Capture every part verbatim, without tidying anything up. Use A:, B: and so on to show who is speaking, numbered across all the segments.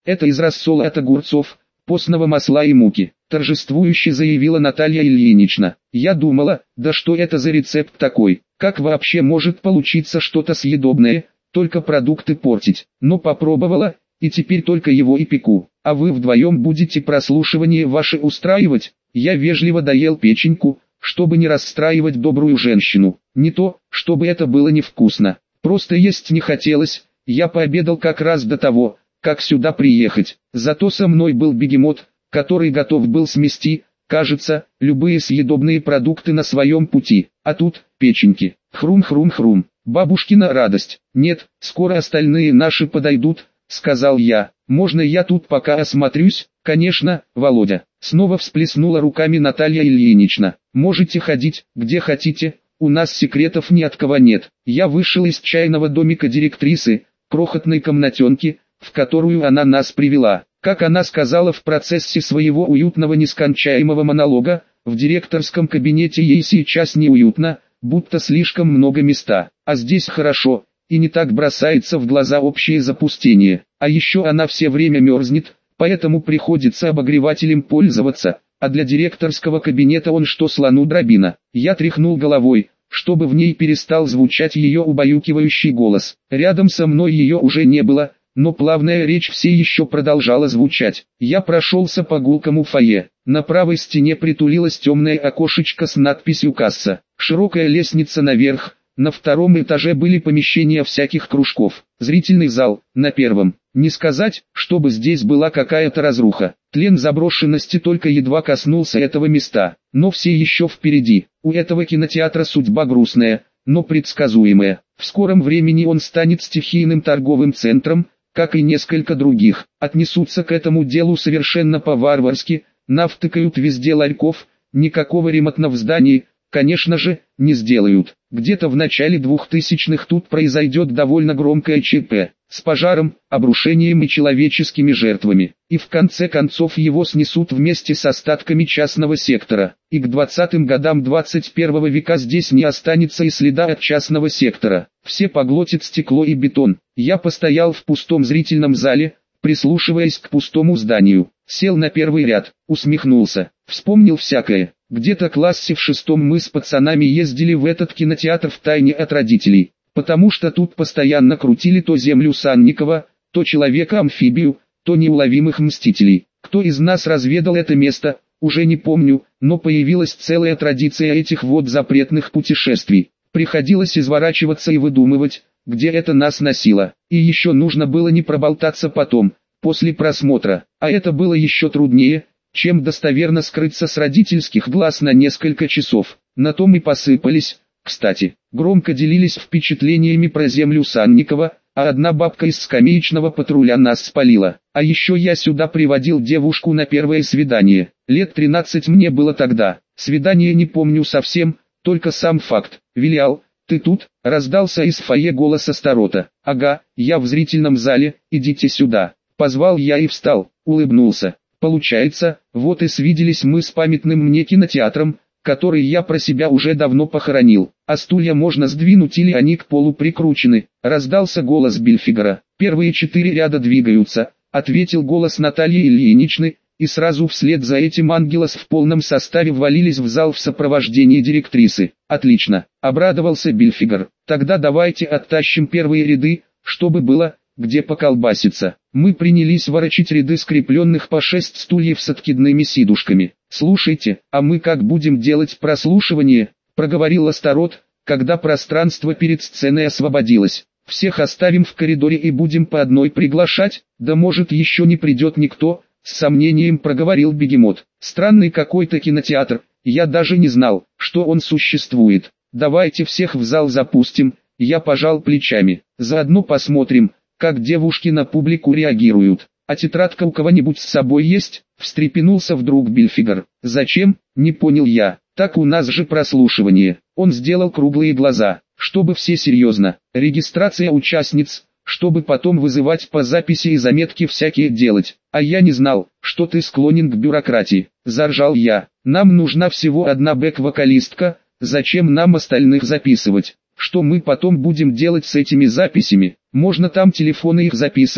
A: Это из рассола от огурцов, постного масла и муки, торжествующе заявила Наталья Ильинична. Я думала, да что это за рецепт такой, как вообще может получиться что-то съедобное, только продукты портить. Но попробовала, и теперь только его и пеку. А вы вдвоем будете прослушивание ваше устраивать? Я вежливо доел печеньку, чтобы не расстраивать добрую женщину. Не то, чтобы это было невкусно, просто есть не хотелось. Я пообедал как раз до того, как сюда приехать. Зато со мной был бегемот, который готов был смести, кажется, любые съедобные продукты на своем пути. А тут печеньки. Хрум-хрум-хрум. Бабушкина радость. Нет, скоро остальные наши подойдут, сказал я. Можно я тут пока осмотрюсь? Конечно, Володя. Снова всплеснула руками Наталья Ильинична. Можете ходить, где хотите, у нас секретов ни от кого нет. Я вышел из чайного домика директрисы, крохотной комнатенки, в которую она нас привела. Как она сказала в процессе своего уютного нескончаемого монолога, в директорском кабинете ей сейчас неуютно, будто слишком много места. А здесь хорошо, и не так бросается в глаза общее запустение. А еще она все время мерзнет, поэтому приходится обогревателем пользоваться, а для директорского кабинета он что слону дробина. Я тряхнул головой, чтобы в ней перестал звучать ее убаюкивающий голос. Рядом со мной ее уже не было, но плавная речь все еще продолжала звучать. Я прошелся по гулкому фойе. На правой стене притулилось темное окошечко с надписью «Касса». Широкая лестница наверх. На втором этаже были помещения всяких кружков. Зрительный зал, на первом. Не сказать, чтобы здесь была какая-то разруха. Тлен заброшенности только едва коснулся этого места. Но все еще впереди. У этого кинотеатра судьба грустная, но предсказуемая. В скором времени он станет стихийным торговым центром, как и несколько других. Отнесутся к этому делу совершенно по-варварски, навтыкают везде ларьков, никакого ремонта в здании, конечно же, не сделают. Где-то в начале двухтысячных тут произойдет довольно громкое ЧП, с пожаром, обрушением и человеческими жертвами. И в конце концов его снесут вместе с остатками частного сектора. И к двадцатым годам двадцать первого века здесь не останется и следа от частного сектора. Все поглотит стекло и бетон. Я постоял в пустом зрительном зале, прислушиваясь к пустому зданию. Сел на первый ряд, усмехнулся, вспомнил всякое. Где-то в классе в шестом мы с пацанами ездили в этот кинотеатр втайне от родителей, потому что тут постоянно крутили то землю Санникова, то Человека-амфибию, то неуловимых мстителей. Кто из нас разведал это место, уже не помню, но появилась целая традиция этих вот запретных путешествий. Приходилось изворачиваться и выдумывать, где это нас носило. И еще нужно было не проболтаться потом, после просмотра, а это было еще труднее, чем достоверно скрыться с родительских глаз на несколько часов. На том и посыпались, кстати, громко делились впечатлениями про землю Санникова, а одна бабка из скамеечного патруля нас спалила. А еще я сюда приводил девушку на первое свидание. Лет тринадцать мне было тогда. Свидание не помню совсем, только сам факт. «Вилиал, ты тут?» — раздался из фойе голос Астарота. «Ага, я в зрительном зале, идите сюда». Позвал я и встал, улыбнулся. Получается, вот и свиделись мы с памятным мне кинотеатром, который я про себя уже давно похоронил. А стулья можно сдвинуть или они к полу прикручены. Раздался голос Бельфигора. «Первые четыре ряда двигаются», — ответил голос Натальи Ильиничны, и сразу вслед за этим ангелос в полном составе ввалились в зал в сопровождении директрисы. «Отлично», — обрадовался Бельфигор. «Тогда давайте оттащим первые ряды, чтобы было где поколбаситься». Мы принялись ворочить ряды скрепленных по шесть стульев с откидными сидушками. «Слушайте, а мы как будем делать прослушивание?» — проговорил Астарот, когда пространство перед сценой освободилось. «Всех оставим в коридоре и будем по одной приглашать? Да может еще не придет никто?» — с сомнением проговорил Бегемот. «Странный какой-то кинотеатр, я даже не знал, что он существует. Давайте всех в зал запустим». Я пожал плечами. «Заодно посмотрим, как девушки на публику реагируют. А тетрадка у кого-нибудь с собой есть?» — встрепенулся вдруг Бельфигор. «Зачем?» — не понял я. «Так у нас же прослушивание». Он сделал круглые глаза, чтобы все серьезно. «Регистрация участниц, чтобы потом вызывать по записи и заметки всякие делать. А я не знал, что ты склонен к бюрократии», — заржал я. «Нам нужна всего одна бэк-вокалистка, зачем нам остальных записывать? Что мы потом будем делать с этими записями? Можно там телефоны их записывать,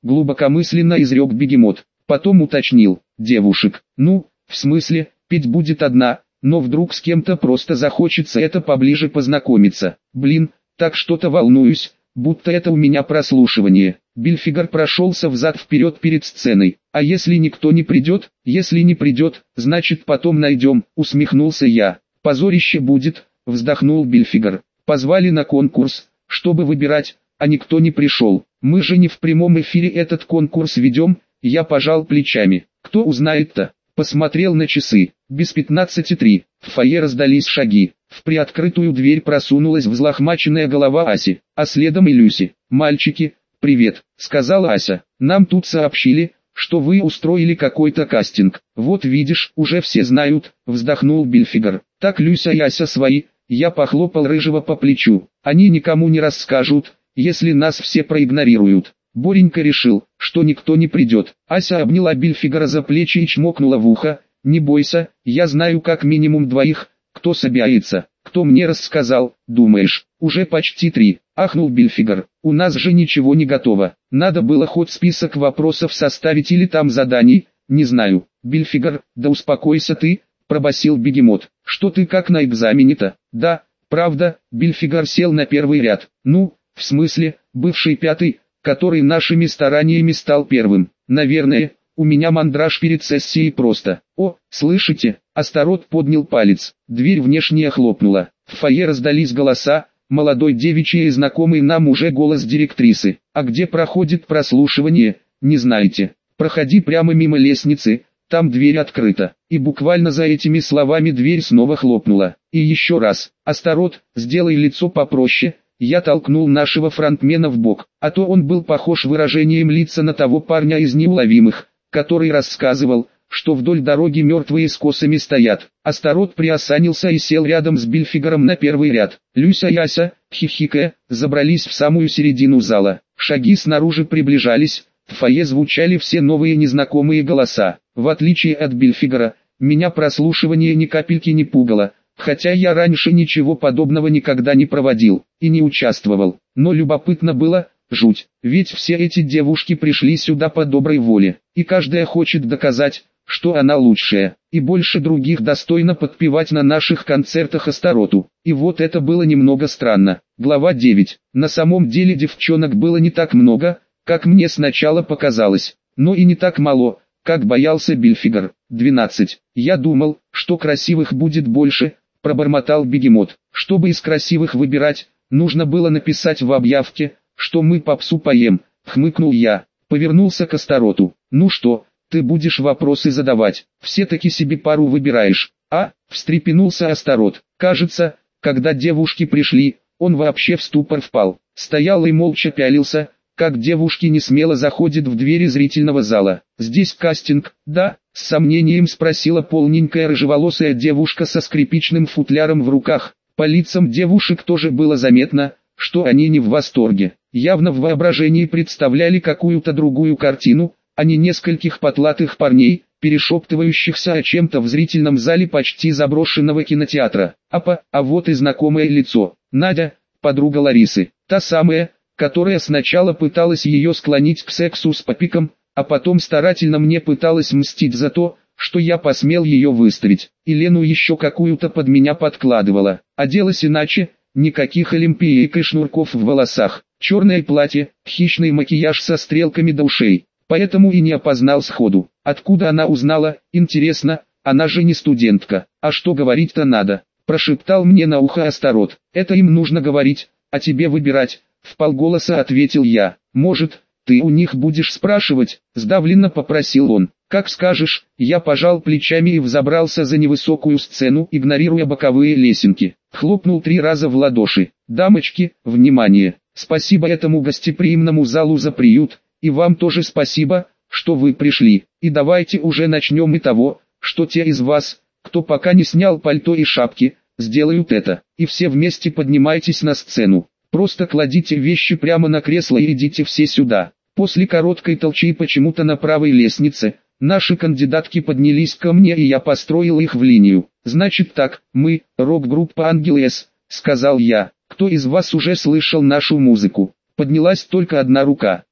A: глубокомысленно изрек Бегемот. Потом уточнил: девушек, ну, в смысле, петь будет одна, но вдруг с кем-то просто захочется это поближе познакомиться. Блин, так что-то волнуюсь, будто это у меня прослушивание. Бильфигер прошелся взад-вперед перед сценой. А если никто не придет? Если не придет, значит потом найдем, усмехнулся я. Позорище будет, вздохнул Бильфигер. Позвали на конкурс, чтобы выбирать, а никто не пришел. Мы же не в прямом эфире этот конкурс ведем. Я пожал плечами. Кто узнает-то? Посмотрел на часы. Без пятнадцати три. В фойе раздались шаги. В приоткрытую дверь просунулась взлохмаченная голова Аси, а следом и Люси. «Мальчики, привет», — сказала Ася. «Нам тут сообщили, что вы устроили какой-то кастинг. Вот видишь, уже все знают», — вздохнул Бильфигер. «Так Люся и Ася свои». Я похлопал Рыжего по плечу. «Они никому не расскажут, если нас все проигнорируют». Боренька решил, что никто не придет. Ася обняла Бильфигера за плечи и чмокнула в ухо. «Не бойся, я знаю как минимум двоих, кто собирается. Кто мне рассказал, думаешь?» «Уже почти три», — ахнул Бильфигер. «У нас же ничего не готово. Надо было хоть список вопросов составить или там заданий, не знаю». «Бильфигер, да успокойся ты», — пробасил Бегемот. «Что ты как на экзамене-то?» «Да, правда», — Бильфигер сел на первый ряд. «Ну, в смысле, бывший пятый, который нашими стараниями стал первым. Наверное, у меня мандраж перед сессией просто». «О, слышите?» Астарот поднял палец. Дверь внешняя хлопнула. В фойе раздались голоса, молодой девичий и знакомый нам уже голос директрисы. «А где проходит прослушивание, не знаете? Проходи прямо мимо лестницы, там дверь открыта». И буквально за этими словами дверь снова хлопнула. И еще раз. «Астарот, сделай лицо попроще». Я толкнул нашего фронтмена в бок, а то он был похож выражением лица на того парня из «Неуловимых», который рассказывал, что вдоль дороги мертвые с косами стоят. Астарот приосанился и сел рядом с Бильфигером на первый ряд. Люся и Ася, хихикая, забрались в самую середину зала. Шаги снаружи приближались, в фойе звучали все новые незнакомые голоса. В отличие от Бильфигера, меня прослушивание ни капельки не пугало, хотя я раньше ничего подобного никогда не проводил и не участвовал. Но любопытно было, жуть, ведь все эти девушки пришли сюда по доброй воле, и каждая хочет доказать, что она лучшая, и больше других достойна подпевать на наших концертах Астароту. И вот это было немного странно. Глава девять. На самом деле девчонок было не так много, как мне сначала показалось, но и не так мало, как боялся Бильфигер. двенадцать. Я думал, что красивых будет больше, пробормотал Бегемот. Чтобы из красивых выбирать, нужно было написать в объявке, что мы попсу поем, хмыкнул я. Повернулся к Астароту. Ну что, ты будешь вопросы задавать, все-таки себе пару выбираешь, а? Встрепенулся Астарот. Кажется, когда девушки пришли, он вообще в ступор впал. Стоял и молча пялился, как девушки не смело заходят в двери зрительного зала. «Здесь кастинг, да?» — с сомнением спросила полненькая рыжеволосая девушка со скрипичным футляром в руках. По лицам девушек тоже было заметно, что они не в восторге. Явно в воображении представляли какую-то другую картину, а не нескольких потлатых парней, перешептывающихся о чем-то в зрительном зале почти заброшенного кинотеатра. Апа, а вот и знакомое лицо. Надя, подруга Ларисы, та самая, которая сначала пыталась ее склонить к сексу с Попиком, а потом старательно мне пыталась мстить за то, что я посмел ее выставить. И Лену еще какую-то под меня подкладывала. Оделась иначе, никаких олимпиек и шнурков в волосах, черное платье, хищный макияж со стрелками до ушей. Поэтому и не опознал сходу. Откуда она узнала, интересно, она же не студентка. А что говорить-то надо? Прошептал мне на ухо Астарот. Это им нужно говорить, а тебе выбирать. Вполголоса ответил я. Может, ты у них будешь спрашивать? Сдавленно попросил он. Как скажешь. Я пожал плечами и взобрался за невысокую сцену, игнорируя боковые лесенки. Хлопнул три раза в ладоши. Дамочки, внимание! Спасибо этому гостеприимному залу за приют. И вам тоже спасибо, что вы пришли. И давайте уже начнем и того, что те из вас, кто пока не снял пальто и шапки, сделают это. И все вместе поднимайтесь на сцену. Просто кладите вещи прямо на кресло и идите все сюда. После короткой толчи почему-то на правой лестнице, наши кандидатки поднялись ко мне и я построил их в линию. Значит так, мы, рок-группа Ангелес, сказал я. Кто из вас уже слышал нашу музыку? Поднялась только одна рука.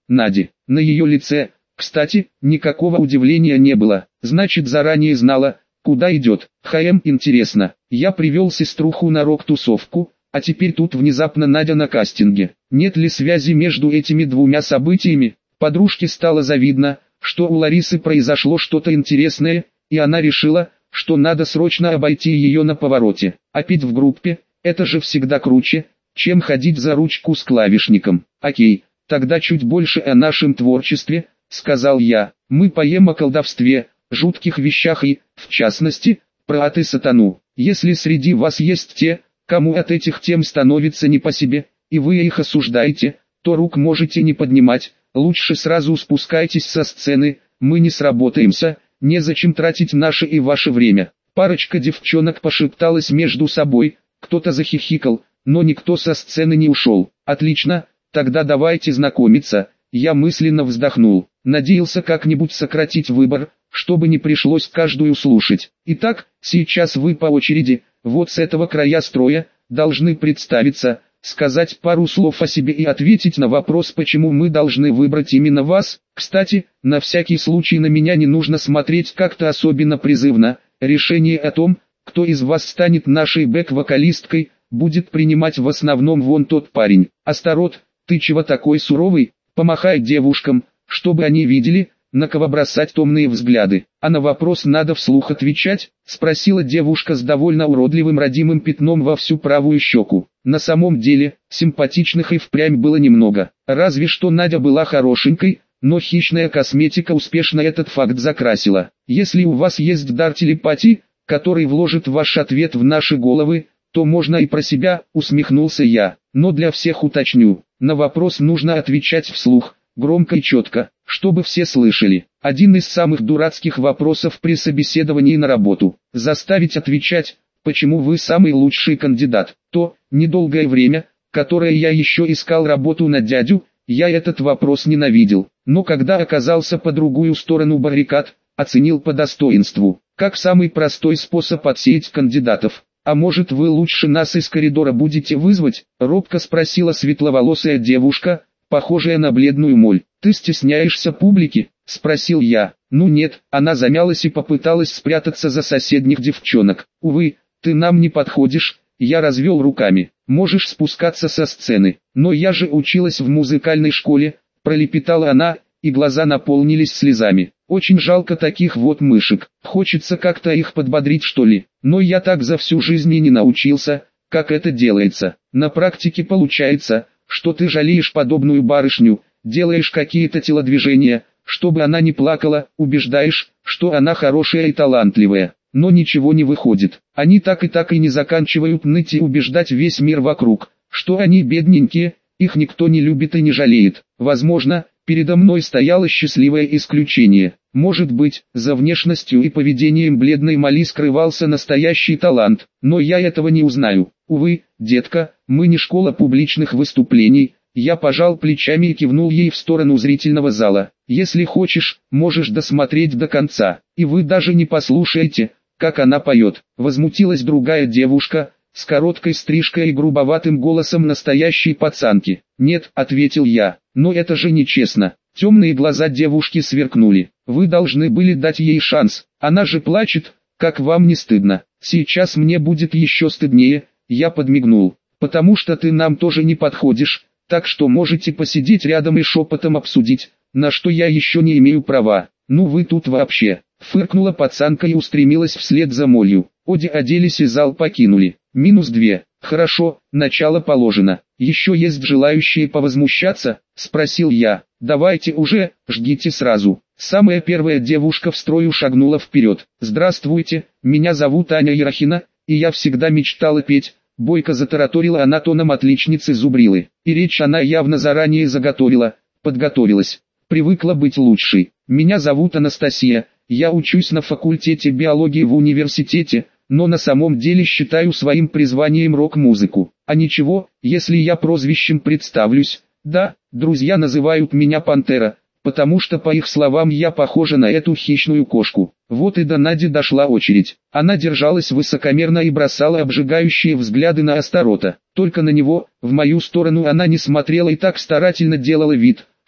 A: Нади. На ее лице, кстати, никакого удивления не было. Значит, заранее знала, куда идет. Хм, интересно. Я привел сеструху на рок-тусовку, а теперь тут внезапно Надя на кастинге. Нет ли связи между этими двумя событиями? Подружке стало завидно, что у Ларисы произошло что-то интересное, и она решила, что надо срочно обойти ее на повороте. А петь в группе – это же всегда круче, чем ходить за ручку с клавишником. Окей, тогда чуть больше о нашем творчестве, сказал я. Мы поем о колдовстве, жутких вещах и, в частности, про ад и сатану. Если среди вас есть те, кому от этих тем становится не по себе, и вы их осуждаете, то рук можете не поднимать, лучше сразу спускайтесь со сцены, мы не сработаемся, незачем тратить наше и ваше время. Парочка девчонок пошепталась между собой, кто-то захихикал, но никто со сцены не ушел. Отлично, тогда давайте знакомиться. Я мысленно вздохнул, надеялся как-нибудь сократить выбор, чтобы не пришлось каждую слушать. Итак, сейчас вы по очереди, вот с этого края строя, должны представиться, сказать пару слов о себе и ответить на вопрос, почему мы должны выбрать именно вас. Кстати, на всякий случай на меня не нужно смотреть как-то особенно призывно. Решение о том, кто из вас станет нашей бэк-вокалисткой, будет принимать в основном вон тот парень. Астарот, ты чего такой суровый? Помахай девушкам, чтобы они видели, на кого бросать томные взгляды. А на вопрос надо вслух отвечать, спросила девушка с довольно уродливым родимым пятном во всю правую щеку. На самом деле, симпатичных и впрямь было немного. Разве что Надя была хорошенькой, но хищная косметика успешно этот факт закрасила. Если у вас есть дар телепатии, который вложит ваш ответ в наши головы, то можно и про себя, усмехнулся я. Но для всех уточню, на вопрос нужно отвечать вслух, громко и четко, чтобы все слышали. Один из самых дурацких вопросов при собеседовании на работу. Заставить отвечать, почему вы самый лучший кандидат. То, недолгое время, которое я еще искал работу на дядю, я этот вопрос ненавидел. Но когда оказался по другую сторону баррикад, оценил по достоинству, как самый простой способ отсеять кандидатов. «А может, вы лучше нас из коридора будете вызвать?» — робко спросила светловолосая девушка, похожая на бледную моль. «Ты стесняешься публики?» — спросил я. «Ну нет», она замялась и попыталась спрятаться за соседних девчонок. «Увы, ты нам не подходишь», я развел руками. «Можешь спускаться со сцены». «Но я же училась в музыкальной школе», — пролепетала она, и глаза наполнились слезами. «Очень жалко таких вот мышек, хочется как-то их подбодрить что ли, но я так за всю жизнь и не научился, как это делается. На практике получается, что ты жалеешь подобную барышню, делаешь какие-то телодвижения, чтобы она не плакала, убеждаешь, что она хорошая и талантливая, но ничего не выходит. Они так и так и не заканчивают ныть и убеждать весь мир вокруг, что они бедненькие, их никто не любит и не жалеет. Возможно, передо мной стояло счастливое исключение. Может быть, за внешностью и поведением бледной Мали скрывался настоящий талант, но я этого не узнаю. Увы, детка, мы не школа публичных выступлений. Я пожал плечами и кивнул ей в сторону зрительного зала. Если хочешь, можешь досмотреть до конца, и вы даже не послушаете, как она поет. Возмутилась другая девушка, с короткой стрижкой и грубоватым голосом настоящей пацанки. «Нет», — ответил я, — «но это же нечестно». Темные глаза девушки сверкнули. «Вы должны были дать ей шанс, она же плачет, как вам не стыдно?» «Сейчас мне будет еще стыднее», — я подмигнул, «потому что ты нам тоже не подходишь, так что можете посидеть рядом и шепотом обсудить, на что я еще не имею права». «Ну вы тут вообще», — фыркнула пацанка и устремилась вслед за молью. Оди оделись и зал покинули. Минус две. «Хорошо, начало положено. Еще есть желающие повозмущаться?» — спросил я. «Давайте уже, жгите сразу». Самая первая девушка в строю шагнула вперед. «Здравствуйте, меня зовут Аня Ерохина, и я всегда мечтала петь», — бойко затараторила она тоном отличницы Зубрилы. И речь она явно заранее заготовила, подготовилась. Привыкла быть лучшей. «Меня зовут Анастасия, я учусь на факультете биологии в университете, но на самом деле считаю своим призванием рок-музыку. А ничего, если я прозвищем представлюсь. Да, друзья называют меня Пантера, потому что по их словам я похожа на эту хищную кошку». Вот и до Нади дошла очередь. Она держалась высокомерно и бросала обжигающие взгляды на Астарота. Только на него, в мою сторону она не смотрела и так старательно делала вид,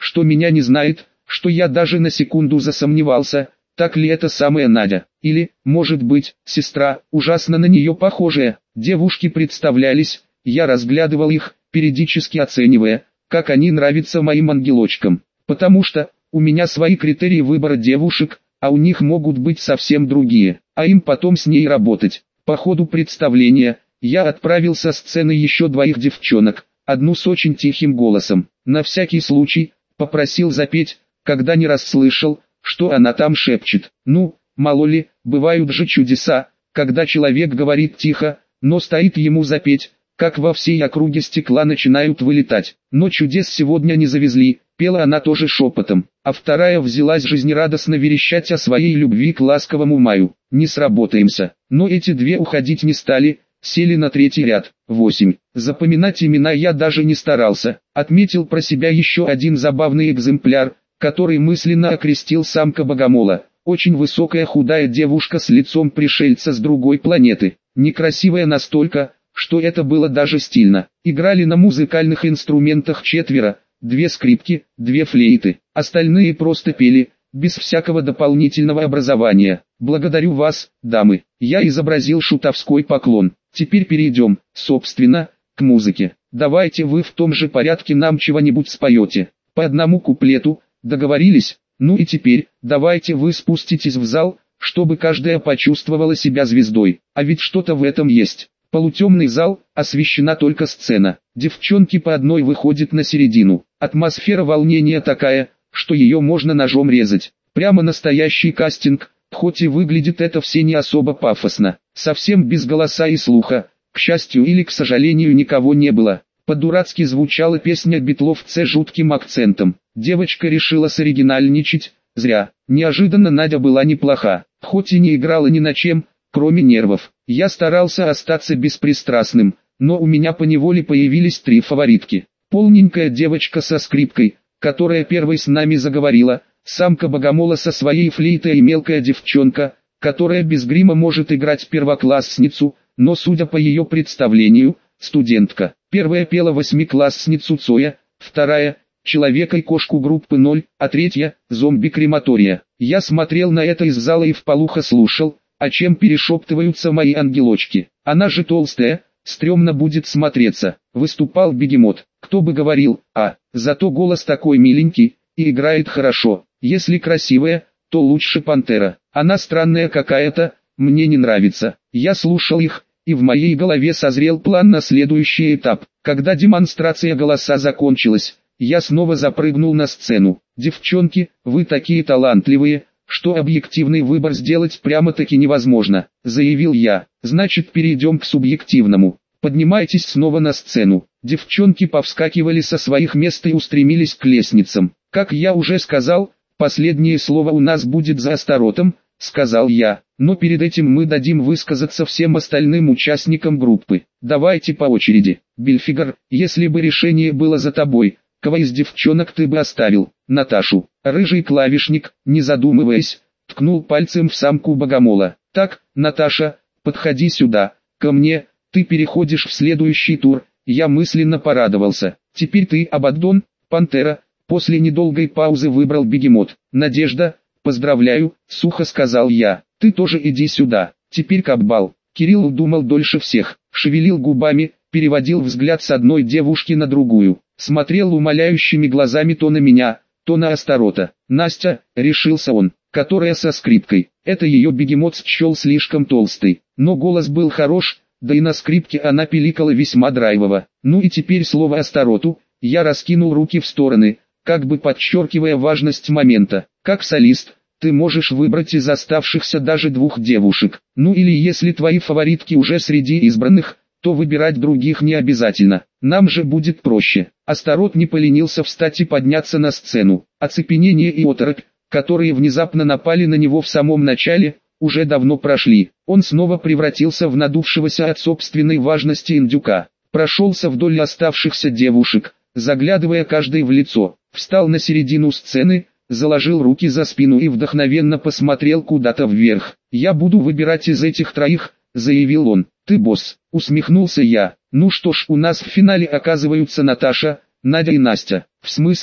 A: что меня не знает, что я даже на секунду засомневался, так ли это самая Надя, или, может быть, сестра, ужасно на нее похожая. Девушки представлялись, я разглядывал их, периодически оценивая, как они нравятся моим ангелочкам, потому что, у меня свои критерии выбора девушек, а у них могут быть совсем другие, а им потом с ней работать. По ходу представления, я отправил со сцены еще двоих девчонок, одну с очень тихим голосом, на всякий случай, попросил запеть, когда не расслышал, что она там шепчет. Ну, мало ли, бывают же чудеса, когда человек говорит тихо, но стоит ему запеть, как во всей округе стекла начинают вылетать. Но чудес сегодня не завезли, пела она тоже шепотом, а вторая взялась жизнерадостно верещать о своей любви к ласковому маю. Не сработаемся, но эти две уходить не стали, сели на третий ряд. восемь. Запоминать имена я даже не старался, отметил про себя еще один забавный экземпляр, который мысленно окрестил самка богомола. Очень высокая худая девушка с лицом пришельца с другой планеты, некрасивая настолько, что это было даже стильно. Играли на музыкальных инструментах четверо, две скрипки, две флейты, остальные просто пели, без всякого дополнительного образования. Благодарю вас, дамы. Я изобразил шутовской поклон. Теперь перейдем, собственно, к музыке. Давайте вы в том же порядке нам чего-нибудь споете. По одному куплету, договорились? Ну и теперь, давайте вы спуститесь в зал, чтобы каждая почувствовала себя звездой. А ведь что-то в этом есть. Полутемный зал, освещена только сцена. Девчонки по одной выходят на середину. Атмосфера волнения такая, что ее можно ножом резать. Прямо настоящий кастинг, хоть и выглядит это все не особо пафосно. Совсем без голоса и слуха. К счастью или к сожалению никого не было. По-дурацки звучала песня Битлов с жутким акцентом. Девочка решила соригинальничать, зря. Неожиданно Надя была неплоха, хоть и не играла ни на чем, кроме нервов. Я старался остаться беспристрастным, но у меня поневоле появились три фаворитки. Полненькая девочка со скрипкой, которая первой с нами заговорила, самка богомола со своей флейтой и мелкая девчонка, которая без грима может играть первоклассницу, но судя по ее представлению, студентка. Первая пела восьмиклассницу Цоя, вторая – Человека и кошку группы ноль, а третья – зомби крематория. Я смотрел на это из зала и вполуха слушал, о чем перешептываются мои ангелочки. Она же толстая, стрёмно будет смотреться. Выступал Бегемот, кто бы говорил, а, зато голос такой миленький, и играет хорошо. Если красивая, то лучше Пантера. Она странная какая-то, мне не нравится. Я слушал их, и в моей голове созрел план на следующий этап. Когда демонстрация голоса закончилась, я снова запрыгнул на сцену. Девчонки, вы такие талантливые, что объективный выбор сделать прямо-таки невозможно, заявил я. Значит, перейдем к субъективному. Поднимайтесь снова на сцену. Девчонки повскакивали со своих мест и устремились к лестницам. Как я уже сказал, последнее слово у нас будет за Астаротом, сказал я. Но перед этим мы дадим высказаться всем остальным участникам группы. Давайте по очереди. Бельфигор, если бы решение было за тобой, кого из девчонок ты бы оставил? Наташу. Рыжий клавишник, не задумываясь, ткнул пальцем в самку богомола. Так, Наташа, подходи сюда, ко мне, ты переходишь в следующий тур. Я мысленно порадовался. Теперь ты, Абаддон, Пантера. После недолгой паузы выбрал Бегемот. Надежда, поздравляю, сухо сказал я. Ты тоже иди сюда. Теперь Каббал. Кирилл думал дольше всех, шевелил губами, переводил взгляд с одной девушки на другую, смотрел умоляющими глазами то на меня, то на Астарота. Настя, решился он, которая со скрипкой. Это ее Бегемот счел слишком толстый, но голос был хорош, да и на скрипке она пиликала весьма драйвово. Ну и теперь слово Астароту. Я раскинул руки в стороны, как бы подчеркивая важность момента. Как солист, ты можешь выбрать из оставшихся даже двух девушек. Ну или если твои фаворитки уже среди избранных, то выбирать других не обязательно. Нам же будет проще. Астарот не поленился встать и подняться на сцену. Оцепенение и оторопь, которые внезапно напали на него в самом начале, уже давно прошли. Он снова превратился в надувшегося от собственной важности индюка. Прошелся вдоль оставшихся девушек, заглядывая каждой в лицо. Встал на середину сцены, заложил руки за спину и вдохновенно посмотрел куда-то вверх. «Я буду выбирать из этих троих», — заявил он. «Ты босс», — усмехнулся я. «Ну что ж, у нас в финале оказываются Наташа, Надя и Настя». «В смысле?» —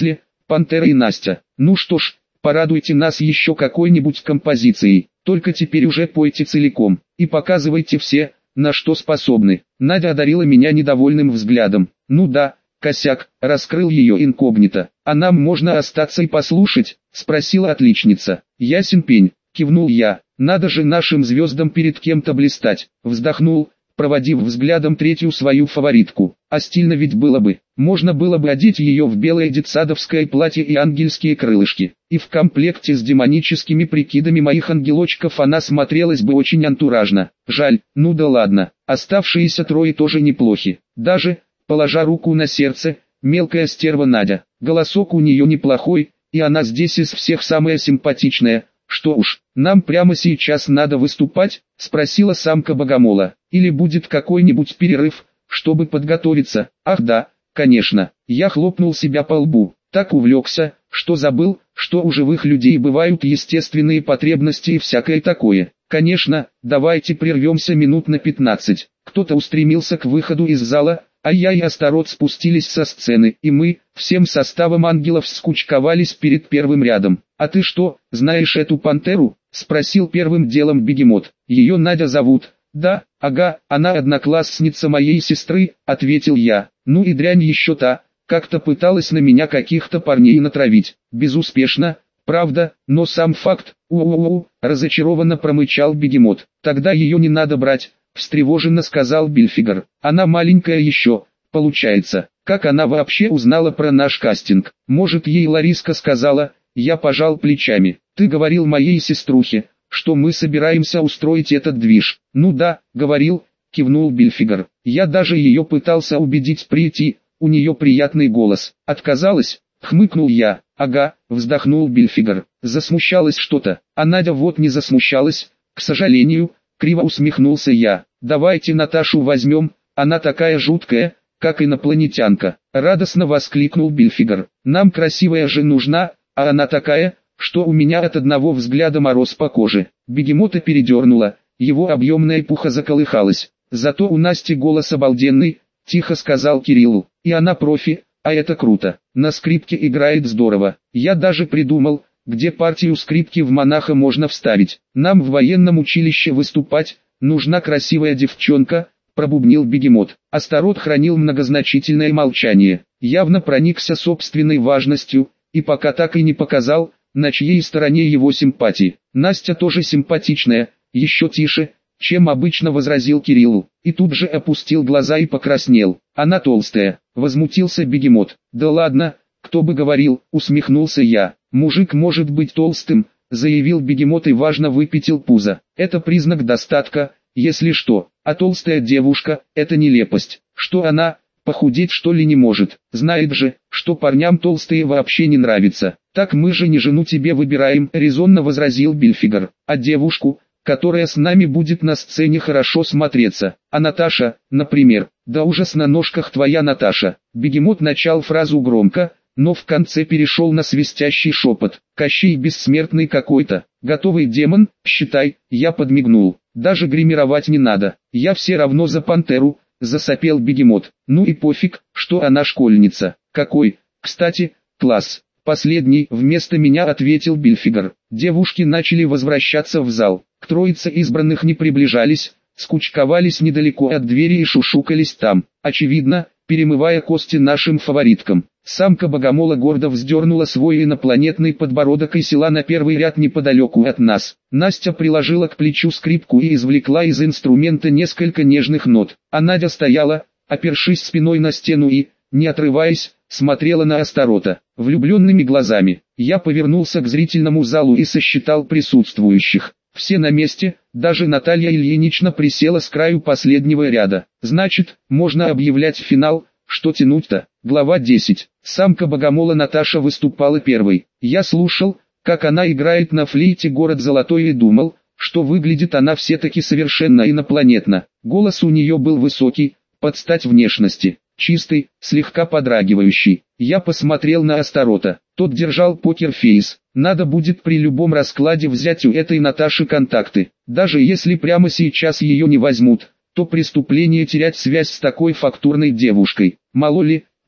A: Пантера и Настя. Ну что ж, порадуйте нас еще какой-нибудь композицией, только теперь уже пойте целиком, и показывайте все, на что способны. Надя одарила меня недовольным взглядом. Ну да, косяк, раскрыл ее инкогнито. А нам можно остаться и послушать? Спросила отличница. Ясен пень, кивнул я. Надо же нашим звездам перед кем-то блистать. Вздохнул, проводив взглядом третью свою фаворитку. А стильно ведь было бы. Можно было бы одеть ее в белое детсадовское платье и ангельские крылышки. И в комплекте с демоническими прикидами моих ангелочков она смотрелась бы очень антуражно. Жаль, ну да ладно. Оставшиеся трое тоже неплохи. Даже, положа руку на сердце, мелкая стерва Надя. Голосок у нее неплохой, и она здесь из всех самая симпатичная. Что уж, нам прямо сейчас надо выступать? Спросила самка богомола. Или будет какой-нибудь перерыв, чтобы подготовиться? Ах да, конечно. Я хлопнул себя по лбу. Так увлекся, что забыл, что у живых людей бывают естественные потребности и всякое такое. Конечно, давайте прервемся минут на пятнадцать. Кто-то устремился к выходу из зала, а я и Астарот спустились со сцены, и мы, всем составом ангелов, скучковались перед первым рядом. «А ты что, знаешь эту пантеру?» — спросил первым делом Бегемот. «Ее Надя зовут». «Да, ага, она одноклассница моей сестры», — ответил я. «Ну и дрянь еще та, как-то пыталась на меня каких-то парней натравить. Безуспешно, правда, но сам факт, у-у-у», — разочарованно промычал Бегемот. «Тогда ее не надо брать», — встревоженно сказал Бильфигер. «Она маленькая еще, получается. Как она вообще узнала про наш кастинг? Может, ей Лариска сказала?» Я пожал плечами. «Ты говорил моей сеструхе, что мы собираемся устроить этот движ». «Ну да, говорил», — кивнул Бильфигер. «Я даже ее пытался убедить прийти, у нее приятный голос». «Отказалась?» — хмыкнул я. «Ага», — вздохнул Бильфигер. «Засмущалась что-то». «А Надя вот не засмущалась, к сожалению», — криво усмехнулся я. «Давайте Наташу возьмем, она такая жуткая, как инопланетянка», — радостно воскликнул Бильфигер. «Нам красивая же нужна, а она такая, что у меня от одного взгляда мороз по коже». Бегемота передернула, его объемная пуха заколыхалась. «Зато у Насти голос обалденный», — тихо сказал Кириллу. «И она профи, а это круто. На скрипке играет здорово. Я даже придумал, где партию скрипки в монаха можно вставить. Нам в военном училище выступать, нужна красивая девчонка», — пробубнил Бегемот. Астарот хранил многозначительное молчание, явно проникся собственной важностью, и пока так и не показал, на чьей стороне его симпатии. «Настя тоже симпатичная, еще тише, чем обычно», — возразил Кириллу, и тут же опустил глаза и покраснел. «Она толстая», — возмутился Бегемот. «Да ладно, кто бы говорил», — усмехнулся я. «Мужик может быть толстым», — заявил Бегемот и важно выпятил пузо. «Это признак достатка, если что, а толстая девушка — это нелепость. Что она, похудеть что ли не может? Знает же, что парням толстые вообще не нравятся». «Так мы же не жену тебе выбираем», — резонно возразил Бильфигер, «а девушку, которая с нами будет на сцене хорошо смотреться. А Наташа, например, да ужас на ножках твоя Наташа». Бегемот начал фразу громко, но в конце перешел на свистящий шепот. «Кощей бессмертный какой-то, готовый демон, считай», — я подмигнул. «Даже гримировать не надо, я все равно за пантеру», — засопел Бегемот. «Ну и пофиг, что она школьница». «Какой, кстати, класс?» «Последний», — вместо меня ответил Бильфигер. Девушки начали возвращаться в зал. К троице избранных не приближались, скучковались недалеко от двери и шушукались там, очевидно, перемывая кости нашим фавориткам. Самка богомола гордо вздернула свой инопланетный подбородок и села на первый ряд неподалеку от нас. Настя приложила к плечу скрипку и извлекла из инструмента несколько нежных нот. А Надя стояла, опершись спиной на стену и, не отрываясь, смотрела на Астарота влюбленными глазами. Я повернулся к зрительному залу и сосчитал присутствующих. Все на месте, даже Наталья Ильинична присела с краю последнего ряда. Значит, можно объявлять финал, что тянуть-то. Глава десять. Самка богомола Наташа выступала первой. Я слушал, как она играет на флейте «Город золотой» и думал, что выглядит она все-таки совершенно инопланетно. Голос у нее был высокий, под стать внешности. Чистый, слегка подрагивающий. Я посмотрел на Астарота. Тот держал покерфейс. Надо будет при любом раскладе взять у этой Наташи контакты. Даже если прямо сейчас ее не возьмут, то преступление терять связь с такой фактурной девушкой. Мало ли,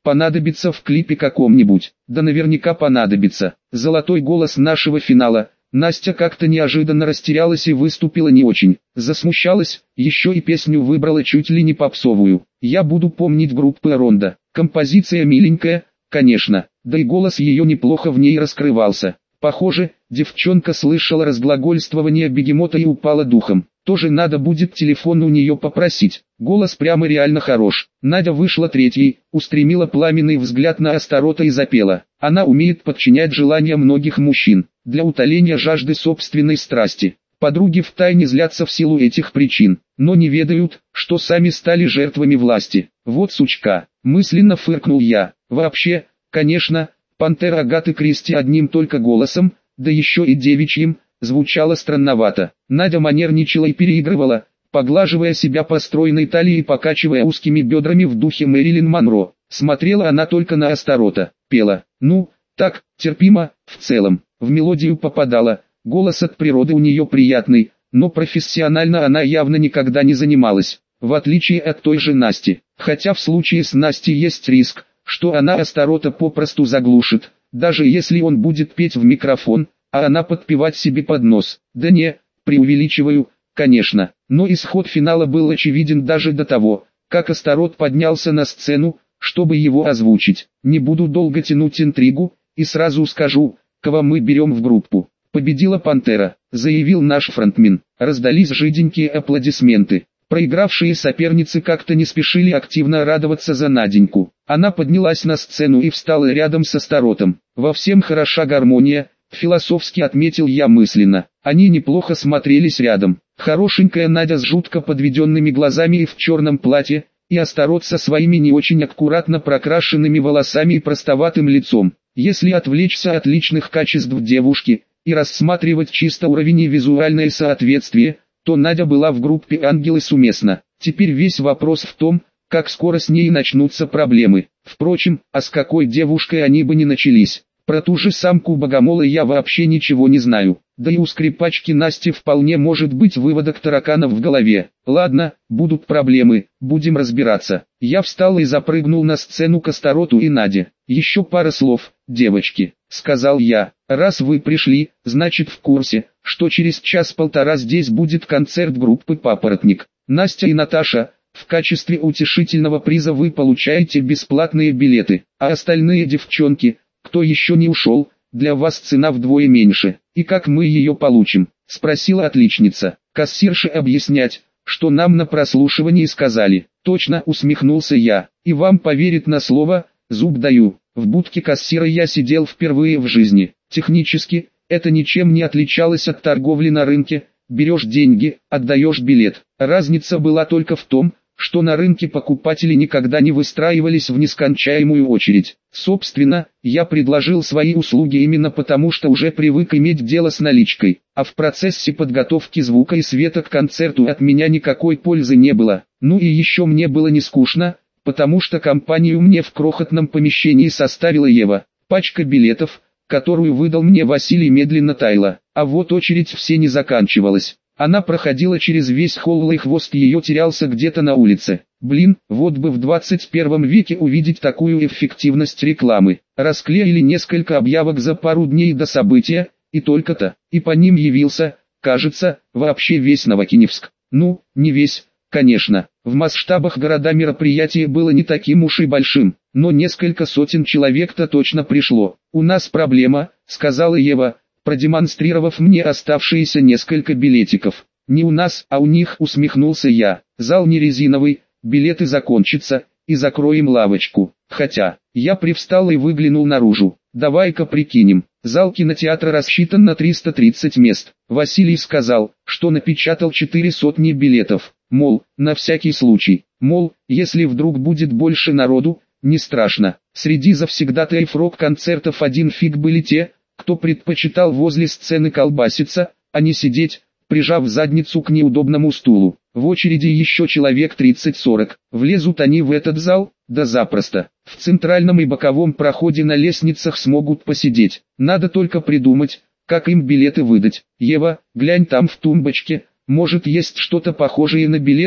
A: понадобится в клипе каком-нибудь. Да наверняка понадобится. Золотой голос нашего финала. Настя как-то неожиданно растерялась и выступила не очень. Засмущалась, еще и песню выбрала чуть ли не попсовую. Я буду помнить группы Ронда. Композиция миленькая, конечно, да и голос ее неплохо в ней раскрывался. Похоже, девчонка слышала разглагольствование бегемота и упала духом. Тоже надо будет телефон у нее попросить. Голос прямо реально хорош. Надя вышла третьей, устремила пламенный взгляд на Астарота и запела. Она умеет подчинять желания многих мужчин, для утоления жажды собственной страсти. Подруги втайне злятся в силу этих причин, но не ведают, что сами стали жертвами власти. Вот сучка, мысленно фыркнул я. Вообще, конечно, Пантера Агаты Кристи одним только голосом, да еще и девичьим, звучало странновато. Надя манерничала и переигрывала, поглаживая себя по стройной талии и покачивая узкими бедрами в духе Мэрилин Монро. Смотрела она только на Астарота, пела. Ну, так, терпимо, в целом, в мелодию попадала. Голос от природы у нее приятный, но профессионально она явно никогда не занималась, в отличие от той же Насти. Хотя в случае с Настей есть риск, что она Астарота попросту заглушит, даже если он будет петь в микрофон, а она подпевать себе под нос. Да не, преувеличиваю, конечно, но исход финала был очевиден даже до того, как Астарот поднялся на сцену, чтобы его озвучить. Не буду долго тянуть интригу, и сразу скажу, кого мы берем в группу. Победила Пантера, заявил наш фронтмен. Раздались жиденькие аплодисменты. Проигравшие соперницы как-то не спешили активно радоваться за Наденьку. Она поднялась на сцену и встала рядом с Астаротом. Во всем хороша гармония, философски отметил я мысленно. Они неплохо смотрелись рядом. Хорошенькая Надя с жутко подведенными глазами и в черном платье, и Астарот со своими не очень аккуратно прокрашенными волосами и простоватым лицом. Если отвлечься от личных качеств девушки и рассматривать чисто уровень и визуальное соответствие, то Надя была в группе «Ангелы» суместно. Теперь весь вопрос в том, как скоро с ней начнутся проблемы. Впрочем, а с какой девушкой они бы не начались. Про ту же самку Богомола я вообще ничего не знаю. Да и у скрипачки Насти вполне может быть выводок тараканов в голове. Ладно, будут проблемы, будем разбираться. Я встал и запрыгнул на сцену к Астароту и Наде. Еще пара слов, девочки, сказал я. Раз вы пришли, значит в курсе, что через час-полтора здесь будет концерт группы «Папоротник». Настя и Наташа, в качестве утешительного приза вы получаете бесплатные билеты, а остальные девчонки, кто еще не ушел, для вас цена вдвое меньше. И как мы ее получим? Спросила отличница. Кассирше объяснять, что нам на прослушивании сказали. Точно, усмехнулся я. И вам поверит на слово, зуб даю. В будке кассира я сидел впервые в жизни. Технически, это ничем не отличалось от торговли на рынке. Берешь деньги, отдаешь билет. Разница была только в том, что на рынке покупатели никогда не выстраивались в нескончаемую очередь. Собственно, я предложил свои услуги именно потому, что уже привык иметь дело с наличкой, а в процессе подготовки звука и света к концерту от меня никакой пользы не было. Ну и еще мне было не скучно, потому что компанию мне в крохотном помещении составила Ева. Пачка билетов, которую выдал мне Василий, медленно таяла, а вот очередь все не заканчивалась. Она проходила через весь холл, и хвост ее терялся где-то на улице. Блин, вот бы в двадцать первом веке увидеть такую эффективность рекламы. Расклеили несколько объявок за пару дней до события, и только-то, и по ним явился, кажется, вообще весь Новокиневск. Ну, не весь, конечно. В масштабах города мероприятие было не таким уж и большим, но несколько сотен человек-то точно пришло. «У нас проблема», — сказала Ева, продемонстрировав мне оставшиеся несколько билетиков. «Не у нас, а у них», — усмехнулся я. «Зал не резиновый, билеты закончатся, и закроем лавочку». Хотя, я привстал и выглянул наружу. «Давай-ка прикинем, зал кинотеатра рассчитан на триста тридцать мест». Василий сказал, что напечатал четыре сотни билетов. Мол, на всякий случай. Мол, если вдруг будет больше народу, не страшно. Среди завсегдатаев рок-концертов один фиг были те, кто предпочитал возле сцены колбаситься, а не сидеть, прижав задницу к неудобному стулу. В очереди еще человек тридцать-сорок. Влезут они в этот зал? Да запросто. В центральном и боковом проходе на лестницах смогут посидеть. Надо только придумать, как им билеты выдать. Ева, глянь там в тумбочке, может есть что-то похожее на билеты?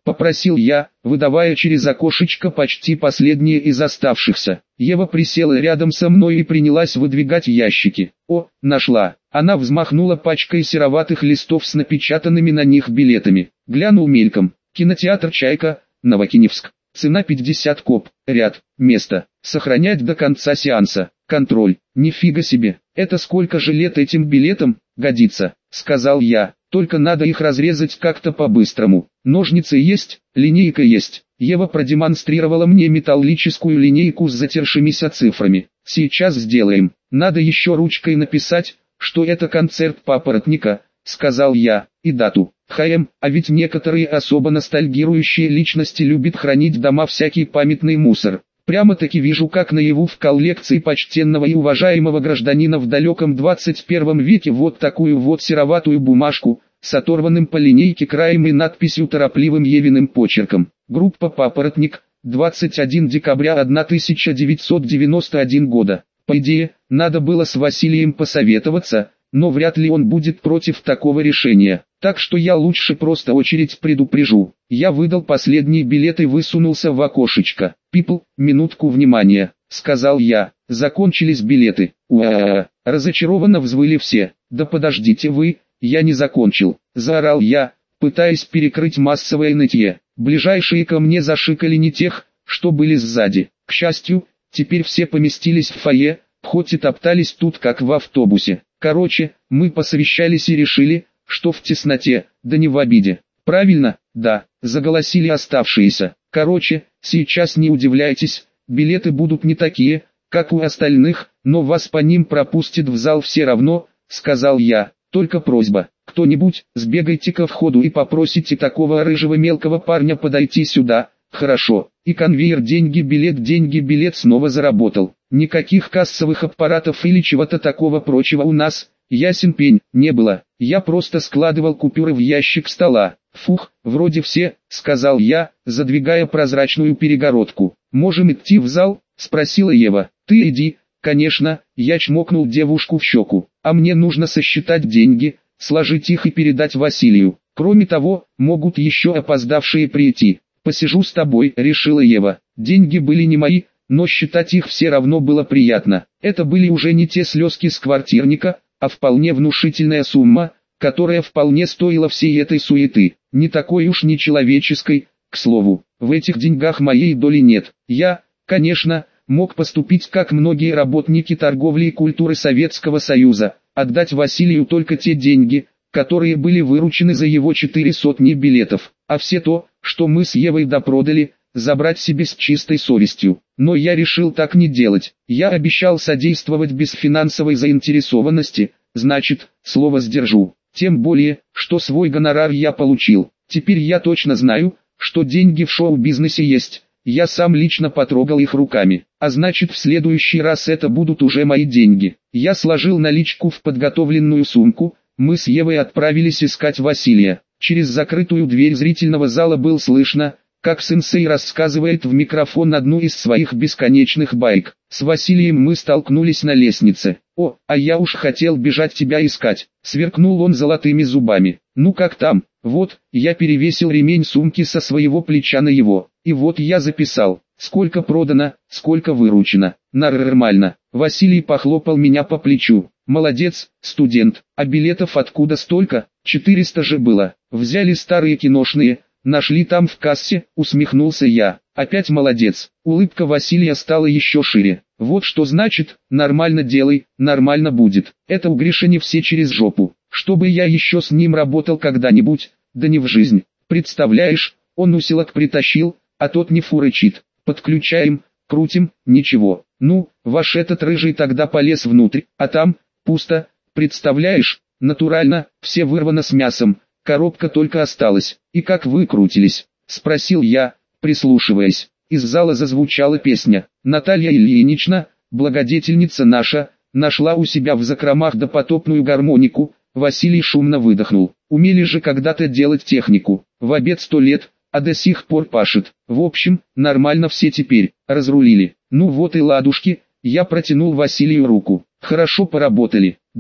A: Попросил я, выдавая через окошечко почти последние из оставшихся. Ева присела рядом со мной и принялась выдвигать ящики. О, нашла. Она взмахнула пачкой сероватых листов с напечатанными на них билетами. Глянул мельком. Кинотеатр «Чайка», Новокиневск. Цена пятьдесят коп. Ряд. Место. Сохранять до конца сеанса. Контроль. Нифига себе. Это сколько же лет этим билетам? Годится, сказал я. Только надо их разрезать как-то по-быстрому. Ножницы есть, линейка есть. Ева продемонстрировала мне металлическую линейку с затершимися цифрами. Сейчас сделаем. Надо еще ручкой написать, что это концерт папоротника, сказал я, и дату. Хм, а ведь некоторые особо ностальгирующие личности любят хранить дома всякий памятный мусор. Прямо-таки вижу, как наяву в коллекции почтенного и уважаемого гражданина в далеком двадцать первом веке вот такую вот сероватую бумажку, с оторванным по линейке краем и надписью торопливым Евиным почерком. Группа «Папоротник», двадцать первого декабря тысяча девятьсот девяносто первого года. По идее, надо было с Василием посоветоваться, но вряд ли он будет против такого решения. Так что я лучше просто очередь предупрежу. Я выдал последний билет и высунулся в окошечко. «Пипл, минутку внимания», — сказал я. Закончились билеты. Уа-а-а, разочарованно взвыли все. «Да подождите вы, я не закончил», — заорал я, пытаясь перекрыть массовое нытье. Ближайшие ко мне зашикали не тех, что были сзади. К счастью, теперь все поместились в фойе, хоть и топтались тут как в автобусе. Короче, мы посовещались и решили, что в тесноте, да не в обиде. Правильно, да, заголосили оставшиеся. Короче, сейчас не удивляйтесь, билеты будут не такие, как у остальных, но вас по ним пропустят в зал все равно, сказал я. Только просьба, кто-нибудь, сбегайте-ка в ходу и попросите такого рыжего мелкого парня подойти сюда. Хорошо, и конвейер деньги билет деньги билет снова заработал. Никаких кассовых аппаратов или чего-то такого прочего у нас, ясен пень, не было. Я просто складывал купюры в ящик стола. Фух, вроде все, сказал я, задвигая прозрачную перегородку. Можем идти в зал? Спросила Ева. Ты иди, конечно, я чмокнул девушку в щеку. А мне нужно сосчитать деньги, сложить их и передать Василию. Кроме того, могут еще опоздавшие прийти. «Посижу с тобой», — решила Ева. Деньги были не мои, но считать их все равно было приятно. Это были уже не те слезки с квартирника, а вполне внушительная сумма, которая вполне стоила всей этой суеты. Не такой уж нечеловеческой, к слову. В этих деньгах моей доли нет. Я, конечно, мог поступить как многие работники торговли и культуры Советского Союза, отдать Василию только те деньги, которые были выручены за его четыре сотни билетов, а все то, что мы с Евой допродали, забрать себе с чистой совестью. Но я решил так не делать. Я обещал содействовать без финансовой заинтересованности, значит, слово сдержу. Тем более, что свой гонорар я получил. Теперь я точно знаю, что деньги в шоу-бизнесе есть. Я сам лично потрогал их руками. А значит, в следующий раз это будут уже мои деньги. Я сложил наличку в подготовленную сумку. Мы с Евой отправились искать Василия. Через закрытую дверь зрительного зала было слышно, как сенсей рассказывает в микрофон одну из своих бесконечных байк. С Василием мы столкнулись на лестнице. «О, а я уж хотел бежать тебя искать», — сверкнул он золотыми зубами. «Ну как там?» «Вот», я перевесил ремень сумки со своего плеча на его. И вот я записал, сколько продано, сколько выручено. Нормально. Василий похлопал меня по плечу. «Молодец, студент, а билетов откуда столько? четыреста же было. Взяли старые киношные, нашли там в кассе», усмехнулся я. «Опять молодец». Улыбка Василия стала еще шире. «Вот что значит, нормально делай, нормально будет. Это у Гриши не все через жопу. Чтобы я еще с ним работал когда-нибудь, да не в жизнь. Представляешь, он усилок притащил, а тот не фурычит. Подключаем, крутим, ничего. Ну, ваш этот рыжий тогда полез внутрь, а там пусто, представляешь, натурально, все вырвано с мясом, коробка только осталась. И как выкрутились?» — спросил я, прислушиваясь. Из зала зазвучала песня. Наталья Ильинична, благодетельница наша, нашла у себя в закромах допотопную гармонику. Василий шумно выдохнул. Умели же когда-то делать технику. В обед сто лет, а до сих пор пашет. В общем, нормально все теперь, разрулили. Ну вот и ладушки, я протянул Василию руку. Хорошо поработали. Да,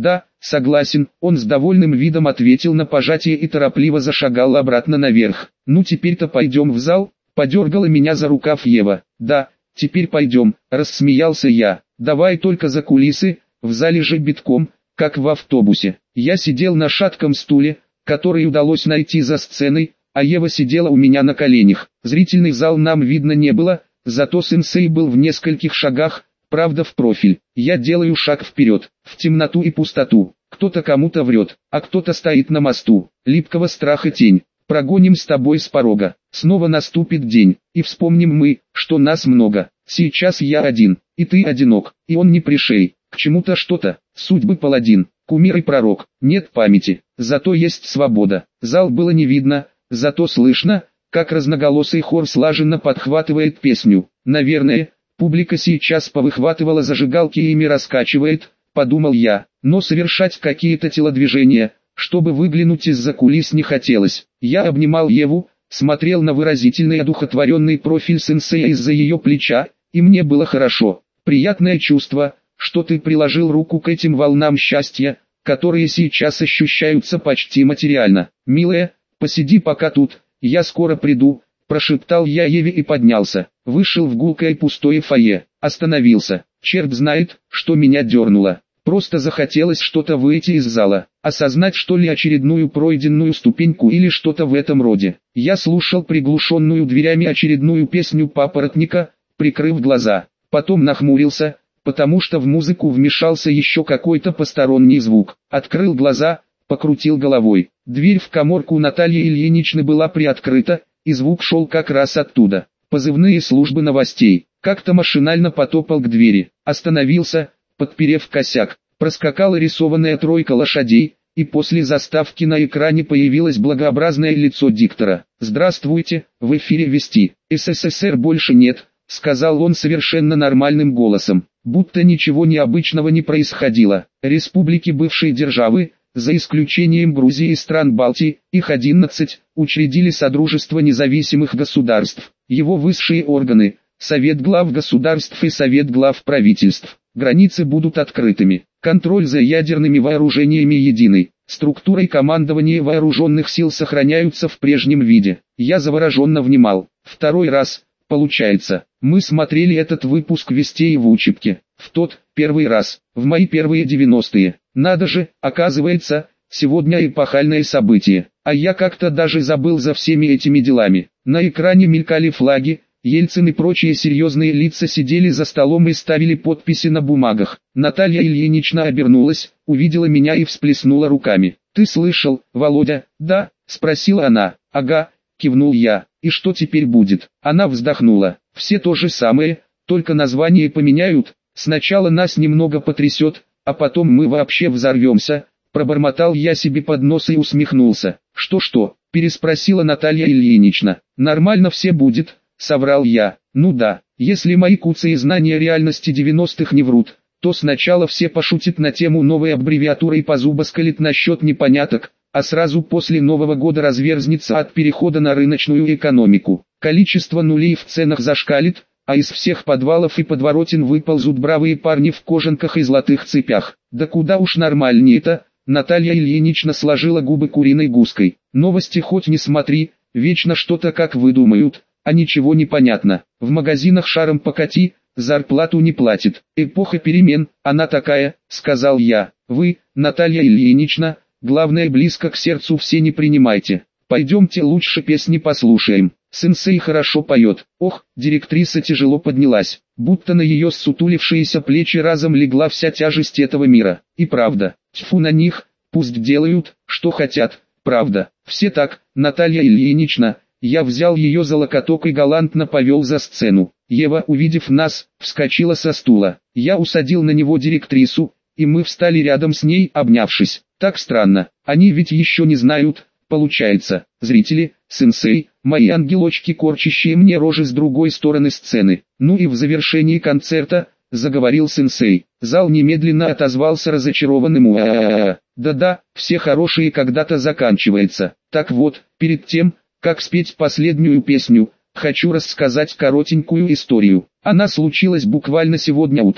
A: Согласен, он с довольным видом ответил на пожатие и торопливо зашагал обратно наверх. Ну теперь-то пойдем в зал, подергала меня за рукав Ева. Да, теперь пойдем, рассмеялся я. Давай только за кулисы, в зале же битком, как в автобусе. Я сидел на шатком стуле, который удалось найти за сценой, а Ева сидела у меня на коленях. Зрительный зал нам видно не было, зато сенсей был в нескольких шагах, правда в профиль. Я делаю шаг вперед, в темноту и пустоту. Кто-то кому-то врет, а кто-то стоит на мосту. Липкого страха тень. Прогоним с тобой с порога. Снова наступит день, и вспомним мы, что нас много. Сейчас я один, и ты одинок, и он не пришей. К чему-то что-то, судьбы паладин, кумир и пророк. Нет памяти, зато есть свобода. Зал было не видно, зато слышно, как разноголосый хор слаженно подхватывает песню. Наверное, публика сейчас повыхватывала зажигалки и ими раскачивает, подумал я, но совершать какие-то телодвижения, чтобы выглянуть из-за кулис не хотелось. Я обнимал Еву, смотрел на выразительный одухотворенный профиль сенсея из-за ее плеча, и мне было хорошо. Приятное чувство, что ты приложил руку к этим волнам счастья, которые сейчас ощущаются почти материально. Милая, посиди пока тут, я скоро приду, прошептал я Еве и поднялся. Вышел в гулкое пустое фойе, остановился. Черт знает, что меня дернуло. Просто захотелось что-то выйти из зала, осознать что ли очередную пройденную ступеньку или что-то в этом роде. Я слушал приглушенную дверями очередную песню папоротника, прикрыв глаза. Потом нахмурился, потому что в музыку вмешался еще какой-то посторонний звук. Открыл глаза, покрутил головой. Дверь в каморку Натальи Ильиничны была приоткрыта, и звук шел как раз оттуда. Позывные службы новостей. Как-то машинально потопал к двери, остановился, подперев косяк. Проскакала рисованная тройка лошадей, и после заставки на экране появилось благообразное лицо диктора. «Здравствуйте, в эфире Вести. СССР больше нет», — сказал он совершенно нормальным голосом, будто ничего необычного не происходило. Республики бывшей державы, за исключением Грузии и стран Балтии, их одиннадцать, учредили Содружество независимых государств. Его высшие органы, Совет глав государств и Совет глав правительств. Границы будут открытыми. Контроль за ядерными вооружениями единый. Структура и командование вооруженных сил сохраняются в прежнем виде. Я завороженно внимал. Второй раз, получается, мы смотрели этот выпуск Вестей в учебке. В тот, первый раз, в мои первые девяностые. Надо же, оказывается, сегодня эпохальное событие. А я как-то даже забыл за всеми этими делами. На экране мелькали флаги, Ельцин и прочие серьезные лица сидели за столом и ставили подписи на бумагах. Наталья Ильинична обернулась, увидела меня и всплеснула руками. «Ты слышал, Володя?» «Да», — спросила она. «Ага», — кивнул я. «И что теперь будет?» Она вздохнула. «Все то же самое, только название поменяют. Сначала нас немного потрясет, а потом мы вообще взорвемся». Пробормотал я себе под нос и усмехнулся. «Что-что?» — переспросила Наталья Ильинична. «Нормально все будет», — соврал я. «Ну да, если мои куцые знания реальности девяностых не врут, то сначала все пошутят на тему новой аббревиатуры и позубоскалит насчет непоняток, а сразу после Нового года разверзнется от перехода на рыночную экономику. Количество нулей в ценах зашкалит, а из всех подвалов и подворотен выползут бравые парни в кожанках и золотых цепях. Да куда уж нормальнее-то». Наталья Ильинична сложила губы куриной гуской. «Новости хоть не смотри, вечно что-то как выдумают, а ничего не понятно. В магазинах шаром покати, зарплату не платит. Эпоха перемен, она такая», — сказал я. «Вы, Наталья Ильинична, главное близко к сердцу все не принимайте. Пойдемте лучше песни послушаем. Сенсей хорошо поет». Ох, директриса тяжело поднялась, будто на ее ссутулившиеся плечи разом легла вся тяжесть этого мира. И правда, тьфу на них, пусть делают, что хотят, правда. Все так, Наталья Ильинична. Я взял ее за локоток и галантно повел за сцену. Ева, увидев нас, вскочила со стула. Я усадил на него директрису, и мы встали рядом с ней, обнявшись. Так странно, они ведь еще не знают, получается. Зрители, сенсей, мои ангелочки, корчащие мне рожи с другой стороны сцены. Ну и в завершении концерта, заговорил сенсей. Зал немедленно отозвался разочарованным «уа-а-а». Да-да, все хорошие когда-то заканчивается. Так вот, перед тем, как спеть последнюю песню, хочу рассказать коротенькую историю. Она случилась буквально сегодня утром,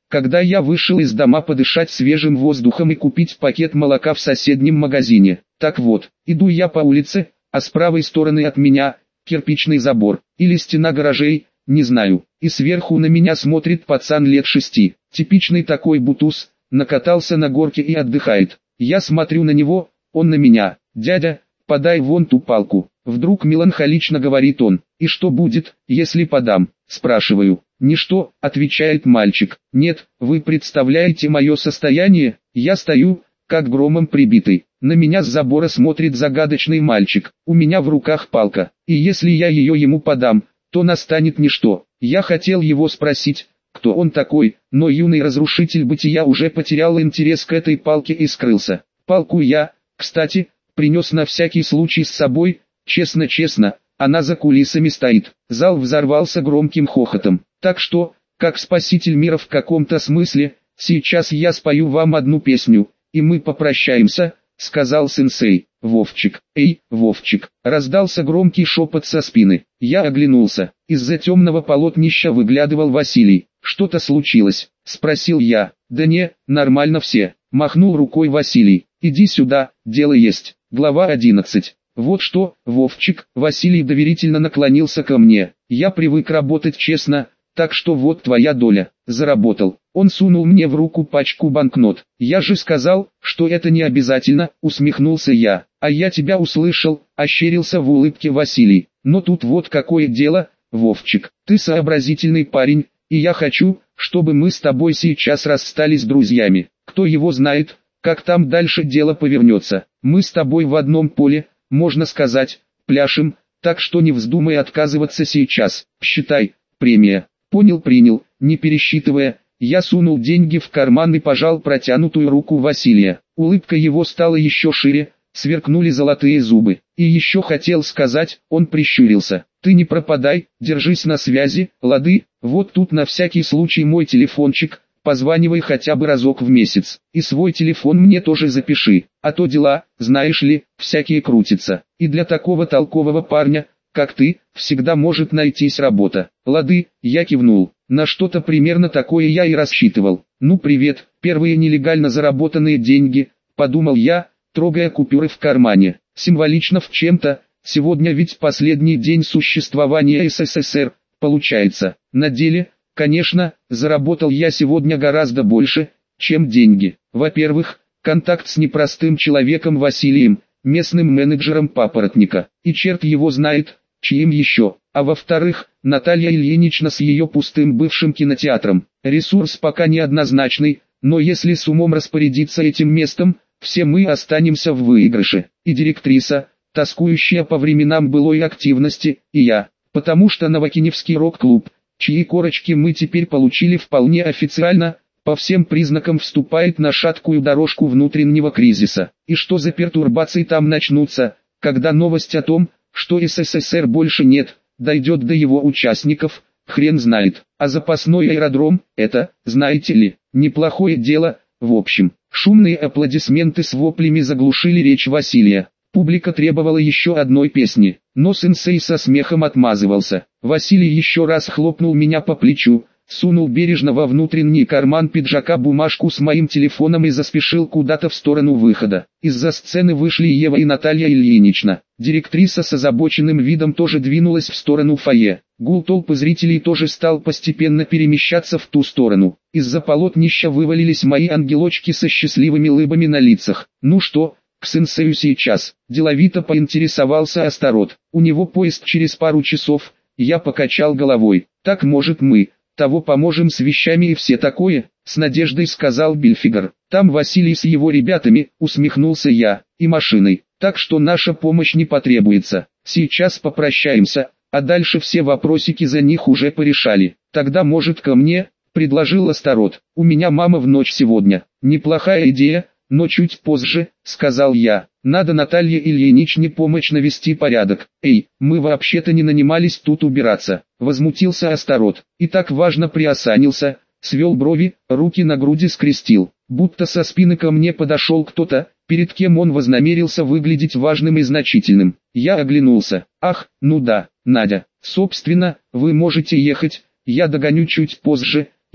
A: когда я вышел из дома подышать свежим воздухом и купить пакет молока в соседнем магазине. Так вот, иду я по улице, а с правой стороны от меня кирпичный забор или стена гаражей, не знаю, и сверху на меня смотрит пацан лет шести, типичный такой бутуз, накатался на горке и отдыхает. Я смотрю на него, он на меня. «Дядя, подай вон ту палку», вдруг меланхолично говорит он. «И что будет, если подам?» спрашиваю. «Ничто», отвечает мальчик. «Нет, вы представляете мое состояние?» Я стою, как громом прибитый. На меня с забора смотрит загадочный мальчик. У меня в руках палка, и если я ее ему подам, то настанет ничто. Я хотел его спросить, кто он такой, но юный разрушитель бытия уже потерял интерес к этой палке и скрылся. Палку я, кстати, принес на всякий случай с собой, честно-честно, она за кулисами стоит. Зал взорвался громким хохотом. Так что, как спаситель мира в каком-то смысле, сейчас я спою вам одну песню, и мы попрощаемся, сказал сенсей. Вовчик, эй, Вовчик, раздался громкий шепот со спины. Я оглянулся, из-за темного полотнища выглядывал Василий. Что-то случилось, спросил я. Да не, нормально все, махнул рукой Василий. Иди сюда, дело есть. Глава одиннадцать. Вот что, Вовчик, Василий доверительно наклонился ко мне. Я привык работать честно, так что вот твоя доля. Заработал. Он сунул мне в руку пачку банкнот. Я же сказал, что это не обязательно, усмехнулся я. А я тебя услышал, ощерился в улыбке Василий. Но тут вот какое дело, Вовчик, ты сообразительный парень, и я хочу, чтобы мы с тобой сейчас расстались друзьями. Кто его знает, как там дальше дело повернется. Мы с тобой в одном поле, можно сказать, пляшем, так что не вздумай отказываться сейчас. Считай, премия. Понял, принял, не пересчитывая. Я сунул деньги в карман и пожал протянутую руку Василия. Улыбка его стала еще шире, сверкнули золотые зубы. И еще хотел сказать, он прищурился. Ты не пропадай, держись на связи, лады, вот тут на всякий случай мой телефончик, позванивай хотя бы разок в месяц. И свой телефон мне тоже запиши, а то дела, знаешь ли, всякие крутятся. И для такого толкового парня, как ты, всегда может найтись работа. Лады, я кивнул. На что-то примерно такое я и рассчитывал. Ну привет, первые нелегально заработанные деньги, подумал я, трогая купюры в кармане. Символично в чем-то, сегодня ведь последний день существования СССР, получается. На деле, конечно, заработал я сегодня гораздо больше, чем деньги. Во-первых, контакт с непростым человеком Василием, местным менеджером папоротника. И черт его знает, чьим еще. А во-вторых, Наталья Ильинична с ее пустым бывшим кинотеатром. Ресурс пока неоднозначный, но если с умом распорядиться этим местом, все мы останемся в выигрыше. И директриса, тоскующая по временам былой активности, и я. Потому что Новокиневский рок-клуб, чьи корочки мы теперь получили вполне официально, по всем признакам вступает на шаткую дорожку внутреннего кризиса. И что за пертурбации там начнутся, когда новость о том, что СССР больше нет, дойдет до его участников, хрен знает. А запасной аэродром, это, знаете ли, неплохое дело. В общем, шумные аплодисменты с воплями заглушили речь Василия. Публика требовала еще одной песни, но сенсей со смехом отмазывался. Василий еще раз хлопнул меня по плечу, сунул бережно во внутренний карман пиджака бумажку с моим телефоном и заспешил куда-то в сторону выхода. Из-за сцены вышли Ева и Наталья Ильинична. Директриса с озабоченным видом тоже двинулась в сторону фойе. Гул толпы зрителей тоже стал постепенно перемещаться в ту сторону. Из-за полотнища вывалились мои ангелочки со счастливыми улыбами на лицах. Ну что, к сенсею сейчас? Деловито поинтересовался Астарот. У него поезд через пару часов. Я покачал головой. Так может мы того поможем с вещами и все такое, с надеждой сказал Бильфигер. Там Василий с его ребятами, усмехнулся я, и машиной, так что наша помощь не потребуется. Сейчас попрощаемся, а дальше все вопросики за них уже порешали. Тогда может ко мне, предложил Астарот. У меня мама в ночь сегодня. Неплохая идея, но чуть позже, сказал я. Надо Наталье Ильиничне помочь навести порядок. Эй, мы вообще-то не нанимались тут убираться. Возмутился Астарот. И так важно приосанился, свел брови, руки на груди скрестил. Будто со спины ко мне подошел кто-то, перед кем он вознамерился выглядеть важным и значительным. Я оглянулся. Ах, ну да, Надя. Собственно, вы можете ехать, я догоню чуть позже.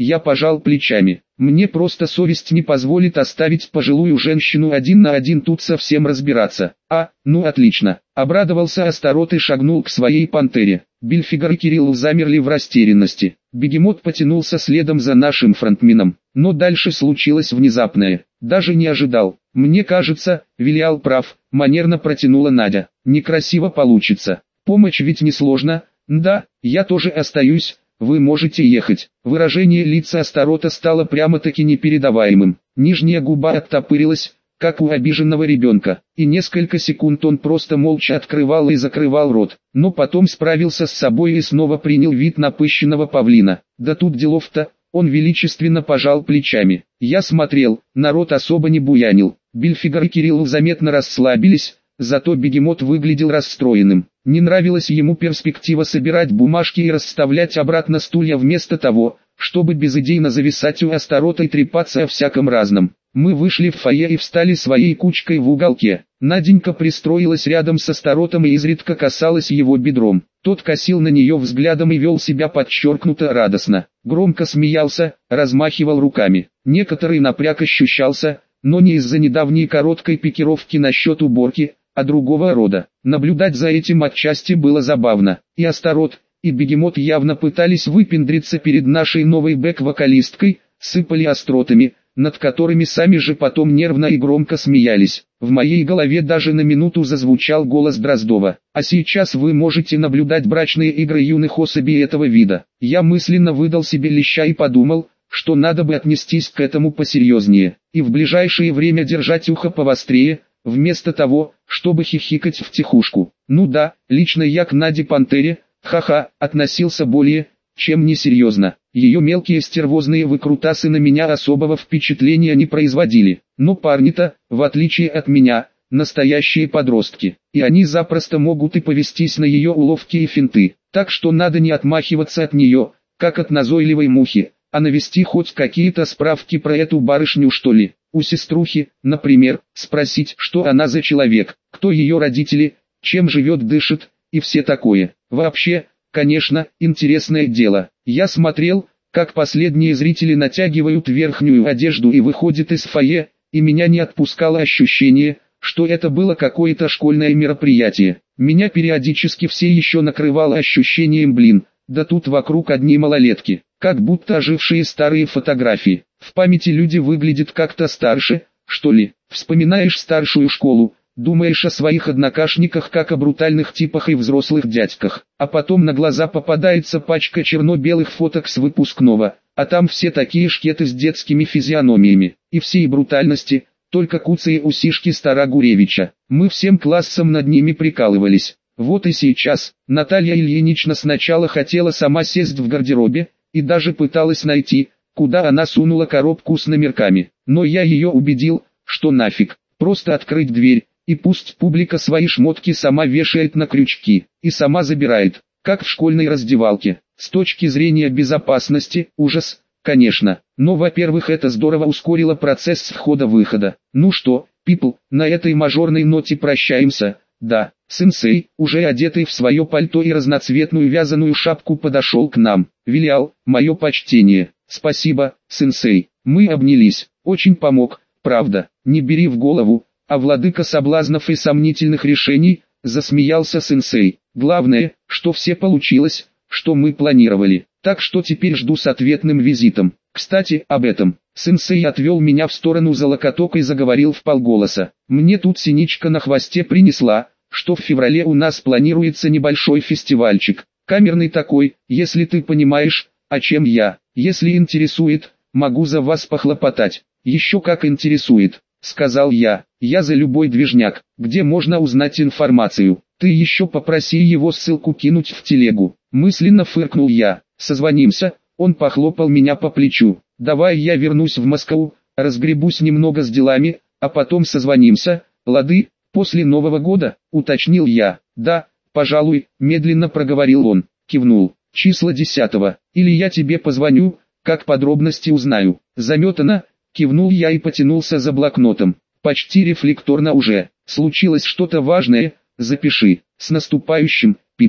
A: Я пожал плечами. Мне просто совесть не позволит оставить пожилую женщину один на один тут совсем разбираться. А, ну отлично. Обрадовался Астарот и шагнул к своей пантере. Бильфигар и Кирилл замерли в растерянности. Бегемот потянулся следом за нашим фронтменом. Но дальше случилось внезапное. Даже не ожидал. Мне кажется, Вилиал прав, манерно протянула Надя. Некрасиво получится. Помощь ведь несложно. Да, я тоже остаюсь. Вы можете ехать. Выражение лица Астарота стало прямо-таки непередаваемым. Нижняя губа оттопырилась, как у обиженного ребенка, и несколько секунд он просто молча открывал и закрывал рот, но потом справился с собой и снова принял вид напыщенного павлина. Да тут делов-то, он величественно пожал плечами. Я смотрел, народ особо не буянил. Бильфигар и Кирилл заметно расслабились, зато Бегемот выглядел расстроенным. Не нравилась ему перспектива собирать бумажки и расставлять обратно стулья вместо того, чтобы безыдейно зависать у Астарота и трепаться о всяком разном. Мы вышли в фойе и встали своей кучкой в уголке. Наденька пристроилась рядом с Астаротом и изредка касалась его бедром. Тот косил на нее взглядом и вел себя подчеркнуто радостно. Громко смеялся, размахивал руками. Некоторый напряг ощущался, но не из-за недавней короткой пикировки насчет уборки, а другого рода. Наблюдать за этим отчасти было забавно. И Астарот, и Бегемот явно пытались выпендриться перед нашей новой бэк-вокалисткой, сыпали остротами, над которыми сами же потом нервно и громко смеялись. В моей голове даже на минуту зазвучал голос Дроздова. А сейчас вы можете наблюдать брачные игры юных особей этого вида. Я мысленно выдал себе леща и подумал, что надо бы отнестись к этому посерьезнее, и в ближайшее время держать ухо повострее, вместо того, чтобы хихикать втихушку. Ну да, лично я к Наде Пантере, ха-ха, относился более, чем несерьезно. Ее мелкие стервозные выкрутасы на меня особого впечатления не производили. Но парни-то, в отличие от меня, настоящие подростки. И они запросто могут и повестись на ее уловки и финты. Так что надо не отмахиваться от нее, как от назойливой мухи, а навести хоть какие-то справки про эту барышню что ли. У сеструхи, например, спросить, что она за человек, кто ее родители, чем живет, дышит, и все такое. Вообще, конечно, интересное дело. Я смотрел, как последние зрители натягивают верхнюю одежду и выходят из фойе, и меня не отпускало ощущение, что это было какое-то школьное мероприятие. Меня периодически все еще накрывало ощущением блин, да тут вокруг одни малолетки, как будто ожившие старые фотографии. В памяти люди выглядят как-то старше, что ли. Вспоминаешь старшую школу, думаешь о своих однокашниках как о брутальных типах и взрослых дядьках, а потом на глаза попадается пачка черно-белых фоток с выпускного, а там все такие шкеты с детскими физиономиями, и всей брутальности, только куцые усишки Стара Гуревича. Мы всем классом над ними прикалывались. Вот и сейчас, Наталья Ильинична сначала хотела сама сесть в гардеробе, и даже пыталась найти, куда она сунула коробку с номерками. Но я ее убедил, что нафиг, просто открыть дверь, и пусть публика свои шмотки сама вешает на крючки, и сама забирает, как в школьной раздевалке. С точки зрения безопасности, ужас, конечно, но во-первых это здорово ускорило процесс входа-выхода. Ну что, people, на этой мажорной ноте прощаемся. Да, сенсей, уже одетый в свое пальто и разноцветную вязаную шапку, подошел к нам. Вилиал, мое почтение. Спасибо, сенсей. Мы обнялись. Очень помог, правда. Не бери в голову, а владыка соблазнов и сомнительных решений, засмеялся сенсей. Главное, что все получилось, что мы планировали. Так что теперь жду с ответным визитом. Кстати, об этом. Сенсей отвел меня в сторону за локоток и заговорил вполголоса. Мне тут синичка на хвосте принесла, что в феврале у нас планируется небольшой фестивальчик. Камерный такой, если ты понимаешь, о чем я. Если интересует, могу за вас похлопотать. Еще как интересует, сказал я. Я за любой движняк, где можно узнать информацию. Ты еще попроси его ссылку кинуть в телегу. Мысленно фыркнул я. Созвонимся. Он похлопал меня по плечу. Давай я вернусь в Москву, разгребусь немного с делами, а потом созвонимся. Лады, после Нового года, уточнил я. Да, пожалуй, медленно проговорил он, кивнул. Числа десятого, или я тебе позвоню, как подробности узнаю. Заметано, кивнул я и потянулся за блокнотом. Почти рефлекторно уже. Случилось что-то важное, запиши. С наступающим, people.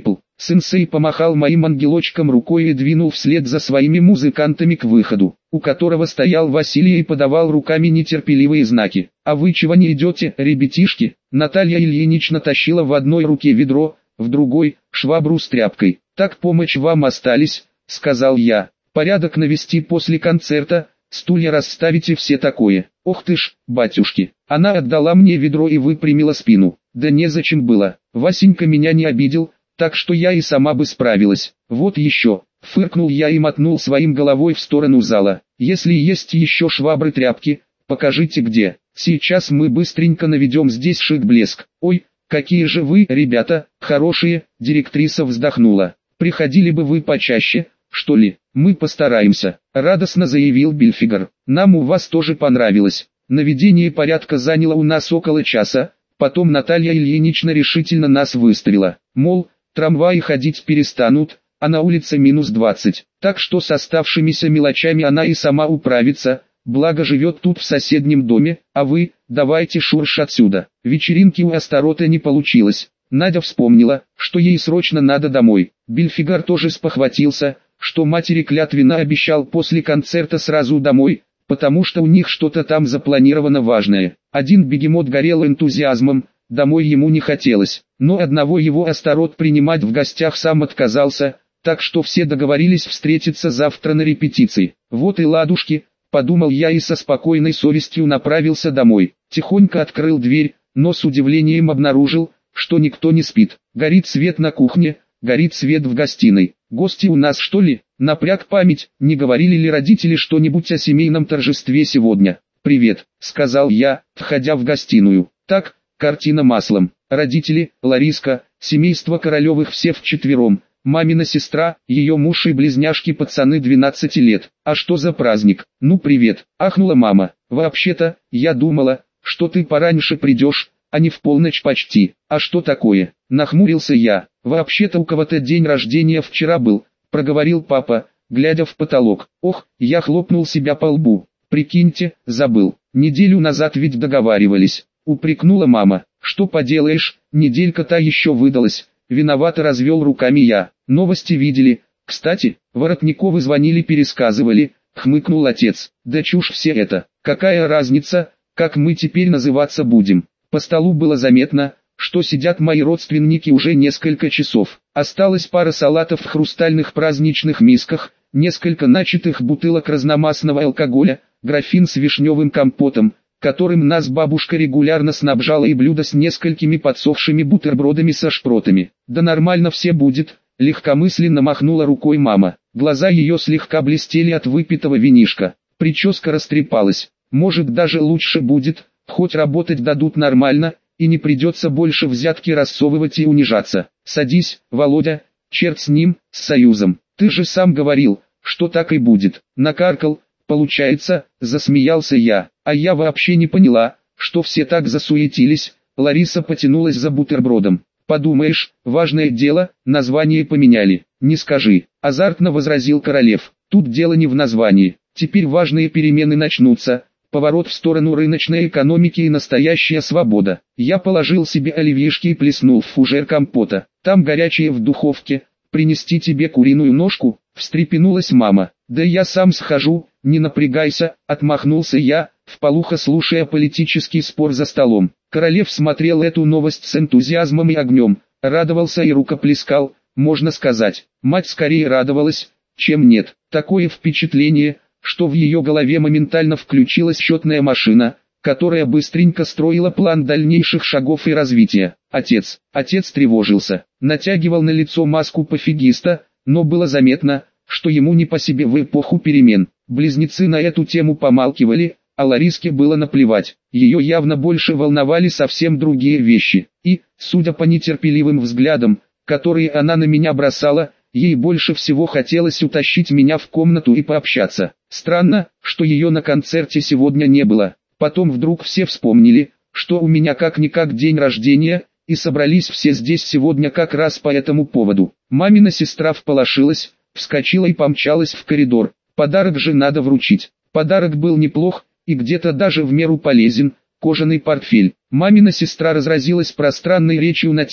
A: Сенсей помахал моим ангелочком рукой и двинул вслед за своими музыкантами к выходу, у которого стоял Василий и подавал руками нетерпеливые знаки. «А вы чего не идете, ребятишки?» Наталья Ильинична тащила в одной руке ведро, в другой – швабру с тряпкой. «Так помочь вам остались», – сказал я. «Порядок навести после концерта, стулья расставить и все такое». «Ох ты ж, батюшки!» Она отдала мне ведро и выпрямила спину. «Да незачем было, Васенька меня не обидел, так что я и сама бы справилась. Вот еще», – фыркнул я и мотнул своим головой в сторону зала. «Если есть еще швабры-тряпки, покажите где. Сейчас мы быстренько наведем здесь шик-блеск». «Ой, какие же вы, ребята, хорошие», – директриса вздохнула. «Приходили бы вы почаще, что ли?» «Мы постараемся», – радостно заявил Бильфигер. «Нам у вас тоже понравилось». Наведение порядка заняло у нас около часа, потом Наталья Ильинична решительно нас выставила. Мол, трамваи ходить перестанут, а на улице минус двадцать. Так что с оставшимися мелочами она и сама управится, благо живет тут в соседнем доме, а вы, давайте шурш отсюда. Вечеринки у Астарота не получилось. Надя вспомнила, что ей срочно надо домой. Бильфигер тоже спохватился, что матери клятвенно обещал после концерта сразу домой, потому что у них что-то там запланировано важное. Один бегемот горел энтузиазмом, домой ему не хотелось, но одного его Астарот принимать в гостях сам отказался, так что все договорились встретиться завтра на репетиции. Вот и ладушки, подумал я и со спокойной совестью направился домой. Тихонько открыл дверь, но с удивлением обнаружил, что никто не спит. Горит свет на кухне, горит свет в гостиной. Гости у нас что ли? Напряг память, не говорили ли родители что-нибудь о семейном торжестве сегодня? «Привет», — сказал я, входя в гостиную. Так, картина маслом. Родители, Лариска, семейство Королевых все вчетвером, мамина сестра, ее муж и близняшки-пацаны двенадцати лет. «А что за праздник?» «Ну привет», — ахнула мама. «Вообще-то, я думала, что ты пораньше придешь, а не в полночь почти». «А что такое?» — нахмурился я. «Вообще-то у кого-то день рождения вчера был», — проговорил папа, глядя в потолок. «Ох», — я хлопнул себя по лбу. «Прикиньте, забыл. Неделю назад ведь договаривались», — упрекнула мама. «Что поделаешь, неделька-то еще выдалась», — виновато развел руками я. «Новости видели. Кстати, Воротниковы звонили, пересказывали», — хмыкнул отец. «Да чушь все это. Какая разница, как мы теперь называться будем?» По столу было заметно, что сидят мои родственники уже несколько часов. Осталась пара салатов в хрустальных праздничных мисках, несколько начатых бутылок разномастного алкоголя, графин с вишневым компотом, которым нас бабушка регулярно снабжала, и блюдо с несколькими подсохшими бутербродами со шпротами. «Да нормально все будет», — легкомысленно махнула рукой мама. Глаза ее слегка блестели от выпитого винишка. Прическа растрепалась. «Может, даже лучше будет, хоть работать дадут нормально, и не придется больше взятки рассовывать и унижаться. Садись, Володя, черт с ним, с союзом. Ты же сам говорил, что так и будет». Накаркал, получается, засмеялся я. А я вообще не поняла, что все так засуетились. Лариса потянулась за бутербродом. «Подумаешь, важное дело, название поменяли». «Не скажи», — азартно возразил Королев. «Тут дело не в названии. Теперь важные перемены начнутся. Поворот в сторону рыночной экономики и настоящая свобода». Я положил себе оливьешки и плеснул в фужер компота. «Там горячее в духовке. Принести тебе куриную ножку?» — встрепенулась мама. «Да я сам схожу, не напрягайся», — отмахнулся я, вполуха слушая политический спор за столом. Королев смотрел эту новость с энтузиазмом и огнем, радовался и рукоплескал, можно сказать. Мать скорее радовалась, чем нет. Такое впечатление, что в ее голове моментально включилась счетная машина, которая быстренько строила план дальнейших шагов и развития. Отец, отец тревожился, натягивал на лицо маску пофигиста, но было заметно, что ему не по себе в эпоху перемен. Близнецы на эту тему помалкивали, а Лариске было наплевать. Ее явно больше волновали совсем другие вещи. И, судя по нетерпеливым взглядам, которые она на меня бросала, ей больше всего хотелось утащить меня в комнату и пообщаться. Странно, что ее на концерте сегодня не было. Потом вдруг все вспомнили, что у меня как-никак день рождения, и собрались все здесь сегодня как раз по этому поводу. Мамина сестра всполошилась, вскочила и помчалась в коридор. Подарок же надо вручить. Подарок был неплох, и где-то даже в меру полезен, кожаный портфель. Мамина сестра разразилась пространной речью на тему,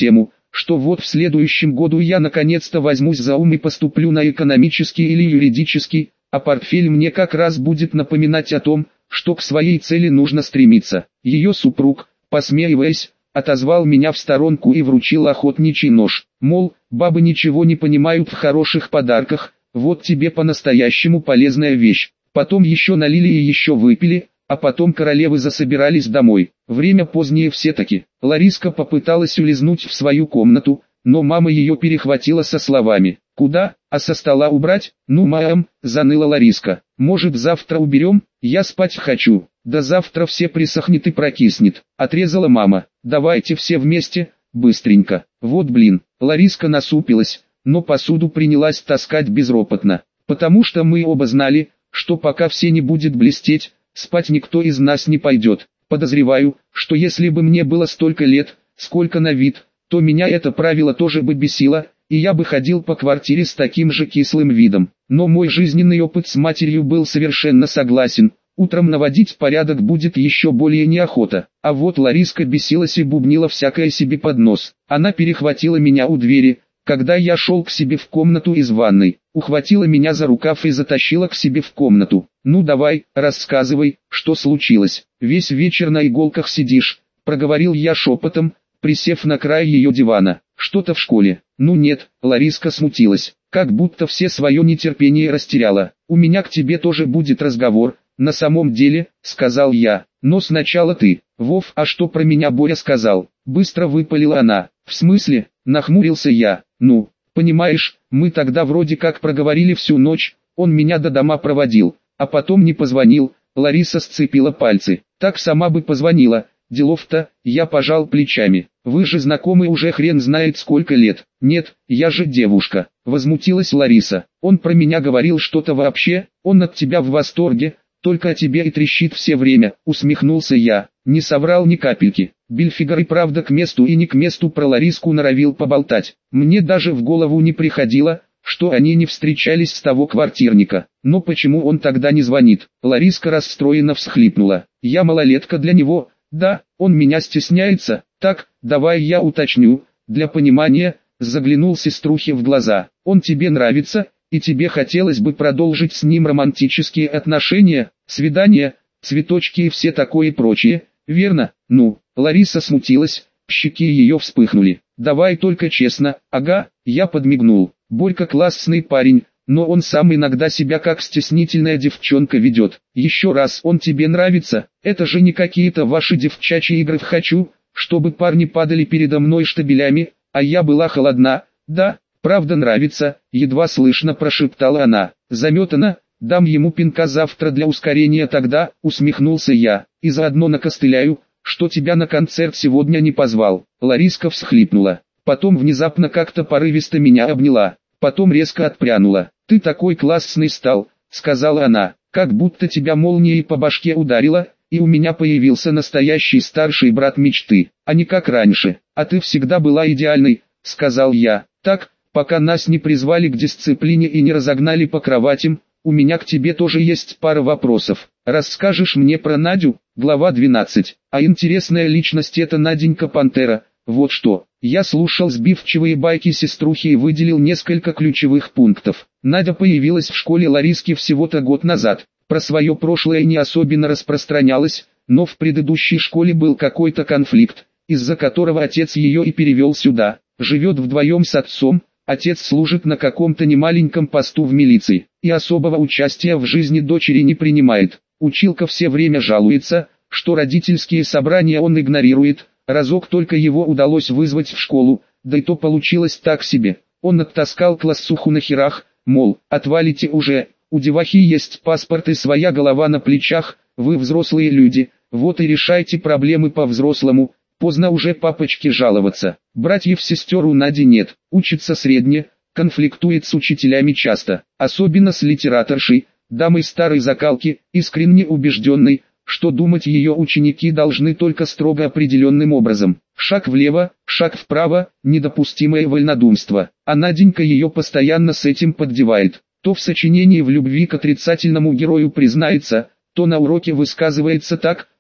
A: что вот в следующем году я наконец-то возьмусь за ум и поступлю на экономический или юридический, а портфель мне как раз будет напоминать о том, что к своей цели нужно стремиться. Ее супруг, посмеиваясь, отозвал меня в сторонку и вручил охотничий нож. Мол, бабы ничего не понимают в хороших подарках, вот тебе по-настоящему полезная вещь. Потом еще налили и еще выпили, а потом королевы засобирались домой. Время позднее все-таки. Лариска попыталась улизнуть в свою комнату, но мама ее перехватила со словами: «Куда? А со стола убрать? Ну, мам», — заныла Лариска. «Может, завтра уберем? Я спать хочу». «Да завтра все присохнет и прокиснет», — отрезала мама. «Давайте все вместе, быстренько». Вот блин. Лариска насупилась, но посуду принялась таскать безропотно. Потому что мы оба знали, что пока все не будет блестеть, спать никто из нас не пойдет. Подозреваю, что если бы мне было столько лет, сколько на вид, то меня это правило тоже бы бесило, и я бы ходил по квартире с таким же кислым видом. Но мой жизненный опыт с матерью был совершенно согласен. Утром наводить порядок будет еще более неохота. А вот Лариска бесилась и бубнила всякое себе под нос. Она перехватила меня у двери, когда я шел к себе в комнату из ванной, ухватила меня за рукав и затащила к себе в комнату. «Ну давай, рассказывай, что случилось. Весь вечер на иголках сидишь», — проговорил я шепотом, присев на край ее дивана. «Что-то в школе». «Ну нет», — Лариска смутилась, как будто все свое нетерпение растеряла. «У меня к тебе тоже будет разговор, на самом деле», — сказал я. «Но сначала ты». «Вов, а что про меня Боря сказал?» Быстро выпалила она. «В смысле?» — нахмурился я. «Ну, понимаешь, мы тогда вроде как проговорили всю ночь, он меня до дома проводил, а потом не позвонил». Лариса сцепила пальцы. «Так сама бы позвонила, делов-то», я пожал плечами. «Вы же знакомы уже хрен знает сколько лет». «Нет, я же девушка», возмутилась Лариса. «Он про меня говорил что-то вообще, он от тебя в восторге, только о тебе и трещит все время», усмехнулся я. Не соврал ни капельки. Бельфигор и правда к месту и не к месту про Лариску норовил поболтать. Мне даже в голову не приходило, что они не встречались с того квартирника. Но почему он тогда не звонит? Лариска расстроенно всхлипнула. «Я малолетка для него, да, он меня стесняется». «Так, давай я уточню, для понимания», заглянул сеструхе в глаза. «Он тебе нравится, и тебе хотелось бы продолжить с ним романтические отношения, свидания, цветочки и все такое прочее, верно?» «Ну». Лариса смутилась, щеки ее вспыхнули. «Давай только честно». «Ага», я подмигнул. «Борька классный парень, но он сам иногда себя как стеснительная девчонка ведет. Еще раз, он тебе нравится? Это же не какие-то ваши девчачьи игры в «хочу», чтобы парни падали передо мной штабелями, а я была холодна». «Да, правда нравится», едва слышно прошептала она. «Заметана, дам ему пинка завтра для ускорения тогда», усмехнулся я, «и заодно накостыляю, что тебя на концерт сегодня не позвал». Лариска всхлипнула, потом внезапно как-то порывисто меня обняла, потом резко отпрянула. «Ты такой классный стал», сказала она, «как будто тебя молнией по башке ударила, и у меня появился настоящий старший брат мечты, а не как раньше. А ты всегда была идеальной», сказал я. «Так, пока нас не призвали к дисциплине и не разогнали по кроватям, у меня к тебе тоже есть пара вопросов. Расскажешь мне про Надю?» Глава двенадцать. А интересная личность это Наденька Пантера. Вот что. Я слушал сбивчивые байки сеструхи и выделил несколько ключевых пунктов. Надя появилась в школе Лариски всего-то год назад. Про свое прошлое не особенно распространялась, но в предыдущей школе был какой-то конфликт, из-за которого отец ее и перевел сюда. Живет вдвоем с отцом, отец служит на каком-то немаленьком посту в милиции, и особого участия в жизни дочери не принимает. Училка все время жалуется, что родительские собрания он игнорирует, разок только его удалось вызвать в школу, да и то получилось так себе. Он оттаскал классуху на херах, мол, отвалите уже, у девахи есть паспорт и своя голова на плечах, вы взрослые люди, вот и решайте проблемы по-взрослому, поздно уже папочке жаловаться. Братьев-сестер у Нади нет, учится средне, конфликтует с учителями часто, особенно с литераторшей, дамой старой закалки, искренне убежденной, что думать ее ученики должны только строго определенным образом. Шаг влево, шаг вправо, недопустимое вольнодумство. А Наденька ее постоянно с этим поддевает. То в сочинении в любви к отрицательному герою признается, то на уроке высказывается так,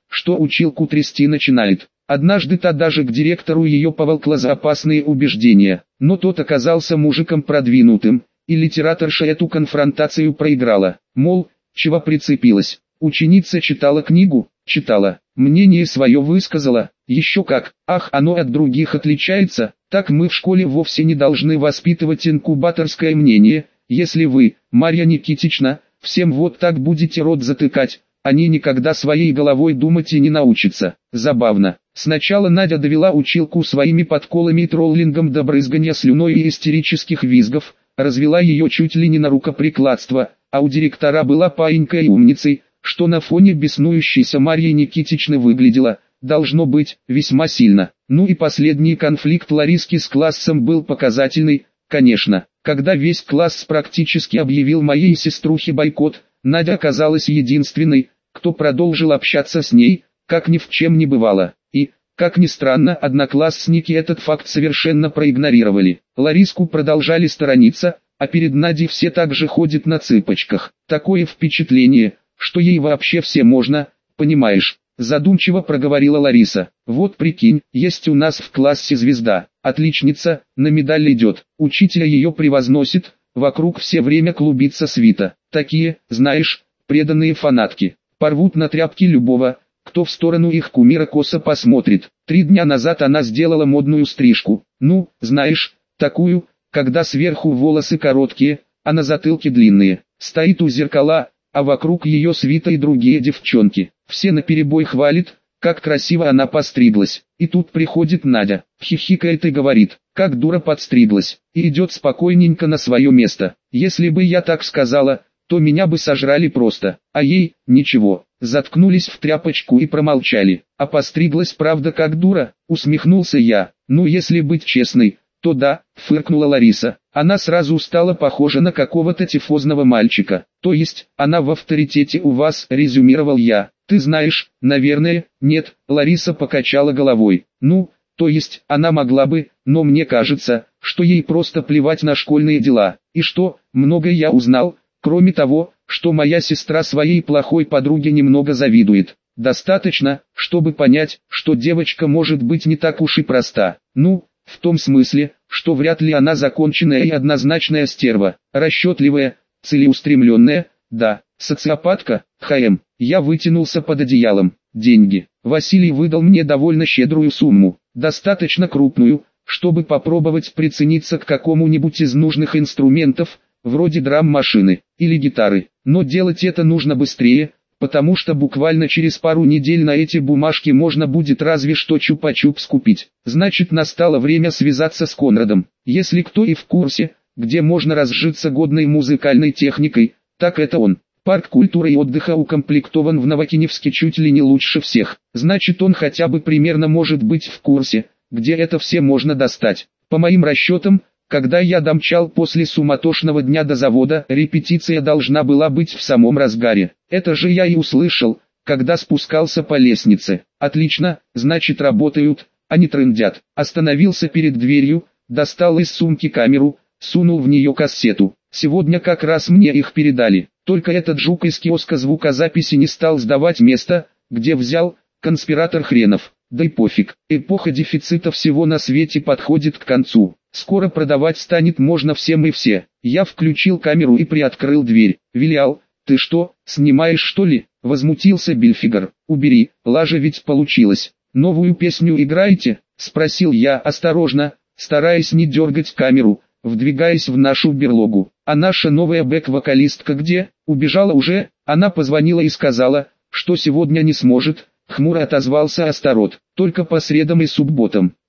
A: что училку трясти начинает. Однажды та даже к директору ее поволкла за опасные убеждения, но тот оказался мужиком продвинутым, и литераторша эту конфронтацию проиграла. Мол, чего прицепилась? Ученица читала книгу, читала, мнение свое высказала, еще как, ах, оно от других отличается, так мы в школе вовсе не должны воспитывать инкубаторское мнение, если вы, Марья Никитична, всем вот так будете рот затыкать, они никогда своей головой думать и не научатся. Забавно. Сначала Надя довела училку своими подколами и троллингом до брызгания слюной и истерических визгов, развела ее чуть ли не на рукоприкладство, а у директора была паинькой и умницей, что на фоне беснующейся Марьи Никитичны выглядело, должно быть, весьма сильно. Ну и последний конфликт Лариски с классом был показательный, конечно, когда весь класс практически объявил моей сеструхе бойкот, Надя оказалась единственной, кто продолжил общаться с ней, как ни в чем не бывало. И, как ни странно, одноклассники этот факт совершенно проигнорировали. Лариску продолжали сторониться, а перед Надей все также ходят на цыпочках. Такое впечатление, что ей вообще все можно, понимаешь? Задумчиво проговорила Лариса. Вот прикинь, есть у нас в классе звезда, отличница, на медаль идет, учитель ее превозносит, вокруг все время клубится свита. Такие, знаешь, преданные фанатки, порвут на тряпки любого, кто в сторону их кумира косо посмотрит. Три дня назад она сделала модную стрижку, ну, знаешь, такую, когда сверху волосы короткие, а на затылке длинные, стоит у зеркала, а вокруг ее свита и другие девчонки. Все наперебой хвалят, как красиво она постриглась. И тут приходит Надя, хихикает и говорит, как дура подстриглась, и идет спокойненько на свое место. Если бы я так сказала, то меня бы сожрали просто, а ей, ничего, заткнулись в тряпочку и промолчали. А постриглась правда как дура, усмехнулся я. Ну если быть честной, то да, фыркнула Лариса. Она сразу стала похожа на какого-то тифозного мальчика. То есть, она в авторитете у вас, резюмировал я. Ты знаешь, наверное, нет, Лариса покачала головой. Ну, то есть, она могла бы, но мне кажется, что ей просто плевать на школьные дела. И что, много я узнал, кроме того, что моя сестра своей плохой подруге немного завидует. Достаточно, чтобы понять, что девочка может быть не так уж и проста. Ну, в том смысле, что вряд ли она законченная и однозначная стерва, расчетливая, целеустремленная, да, социопатка, ХМ. Я вытянулся под одеялом. Деньги. Василий выдал мне довольно щедрую сумму, достаточно крупную, чтобы попробовать прицениться к какому-нибудь из нужных инструментов, вроде драм-машины или гитары. Но делать это нужно быстрее, потому что буквально через пару недель на эти бумажки можно будет разве что чупа-чупс купить. Значит, настало время связаться с Конрадом. Если кто и в курсе, где можно разжиться годной музыкальной техникой, так это он. Парк культуры и отдыха укомплектован в Новокиневске чуть ли не лучше всех. Значит, он хотя бы примерно может быть в курсе, где это все можно достать. По моим расчетам, когда я домчал после суматошного дня до завода, репетиция должна была быть в самом разгаре. Это же я и услышал, когда спускался по лестнице. Отлично, значит работают, а не трындят. Остановился перед дверью, достал из сумки камеру, сунул в нее кассету. Сегодня как раз мне их передали. Только этот жук из киоска звукозаписи не стал сдавать место, где взял, конспиратор хренов. Да и пофиг, эпоха дефицита всего на свете подходит к концу. Скоро продавать станет можно всем и все. Я включил камеру и приоткрыл дверь. Вилял, ты что, снимаешь что ли? Возмутился Бильфигер. Убери, лажа ведь получилось. Новую песню играете? Спросил я осторожно, стараясь не дергать камеру, вдвигаясь в нашу берлогу. А наша новая бэк-вокалистка где? Убежала уже? Она позвонила и сказала, что сегодня не сможет. Хмуро отозвался Астарот. Только по средам и субботам.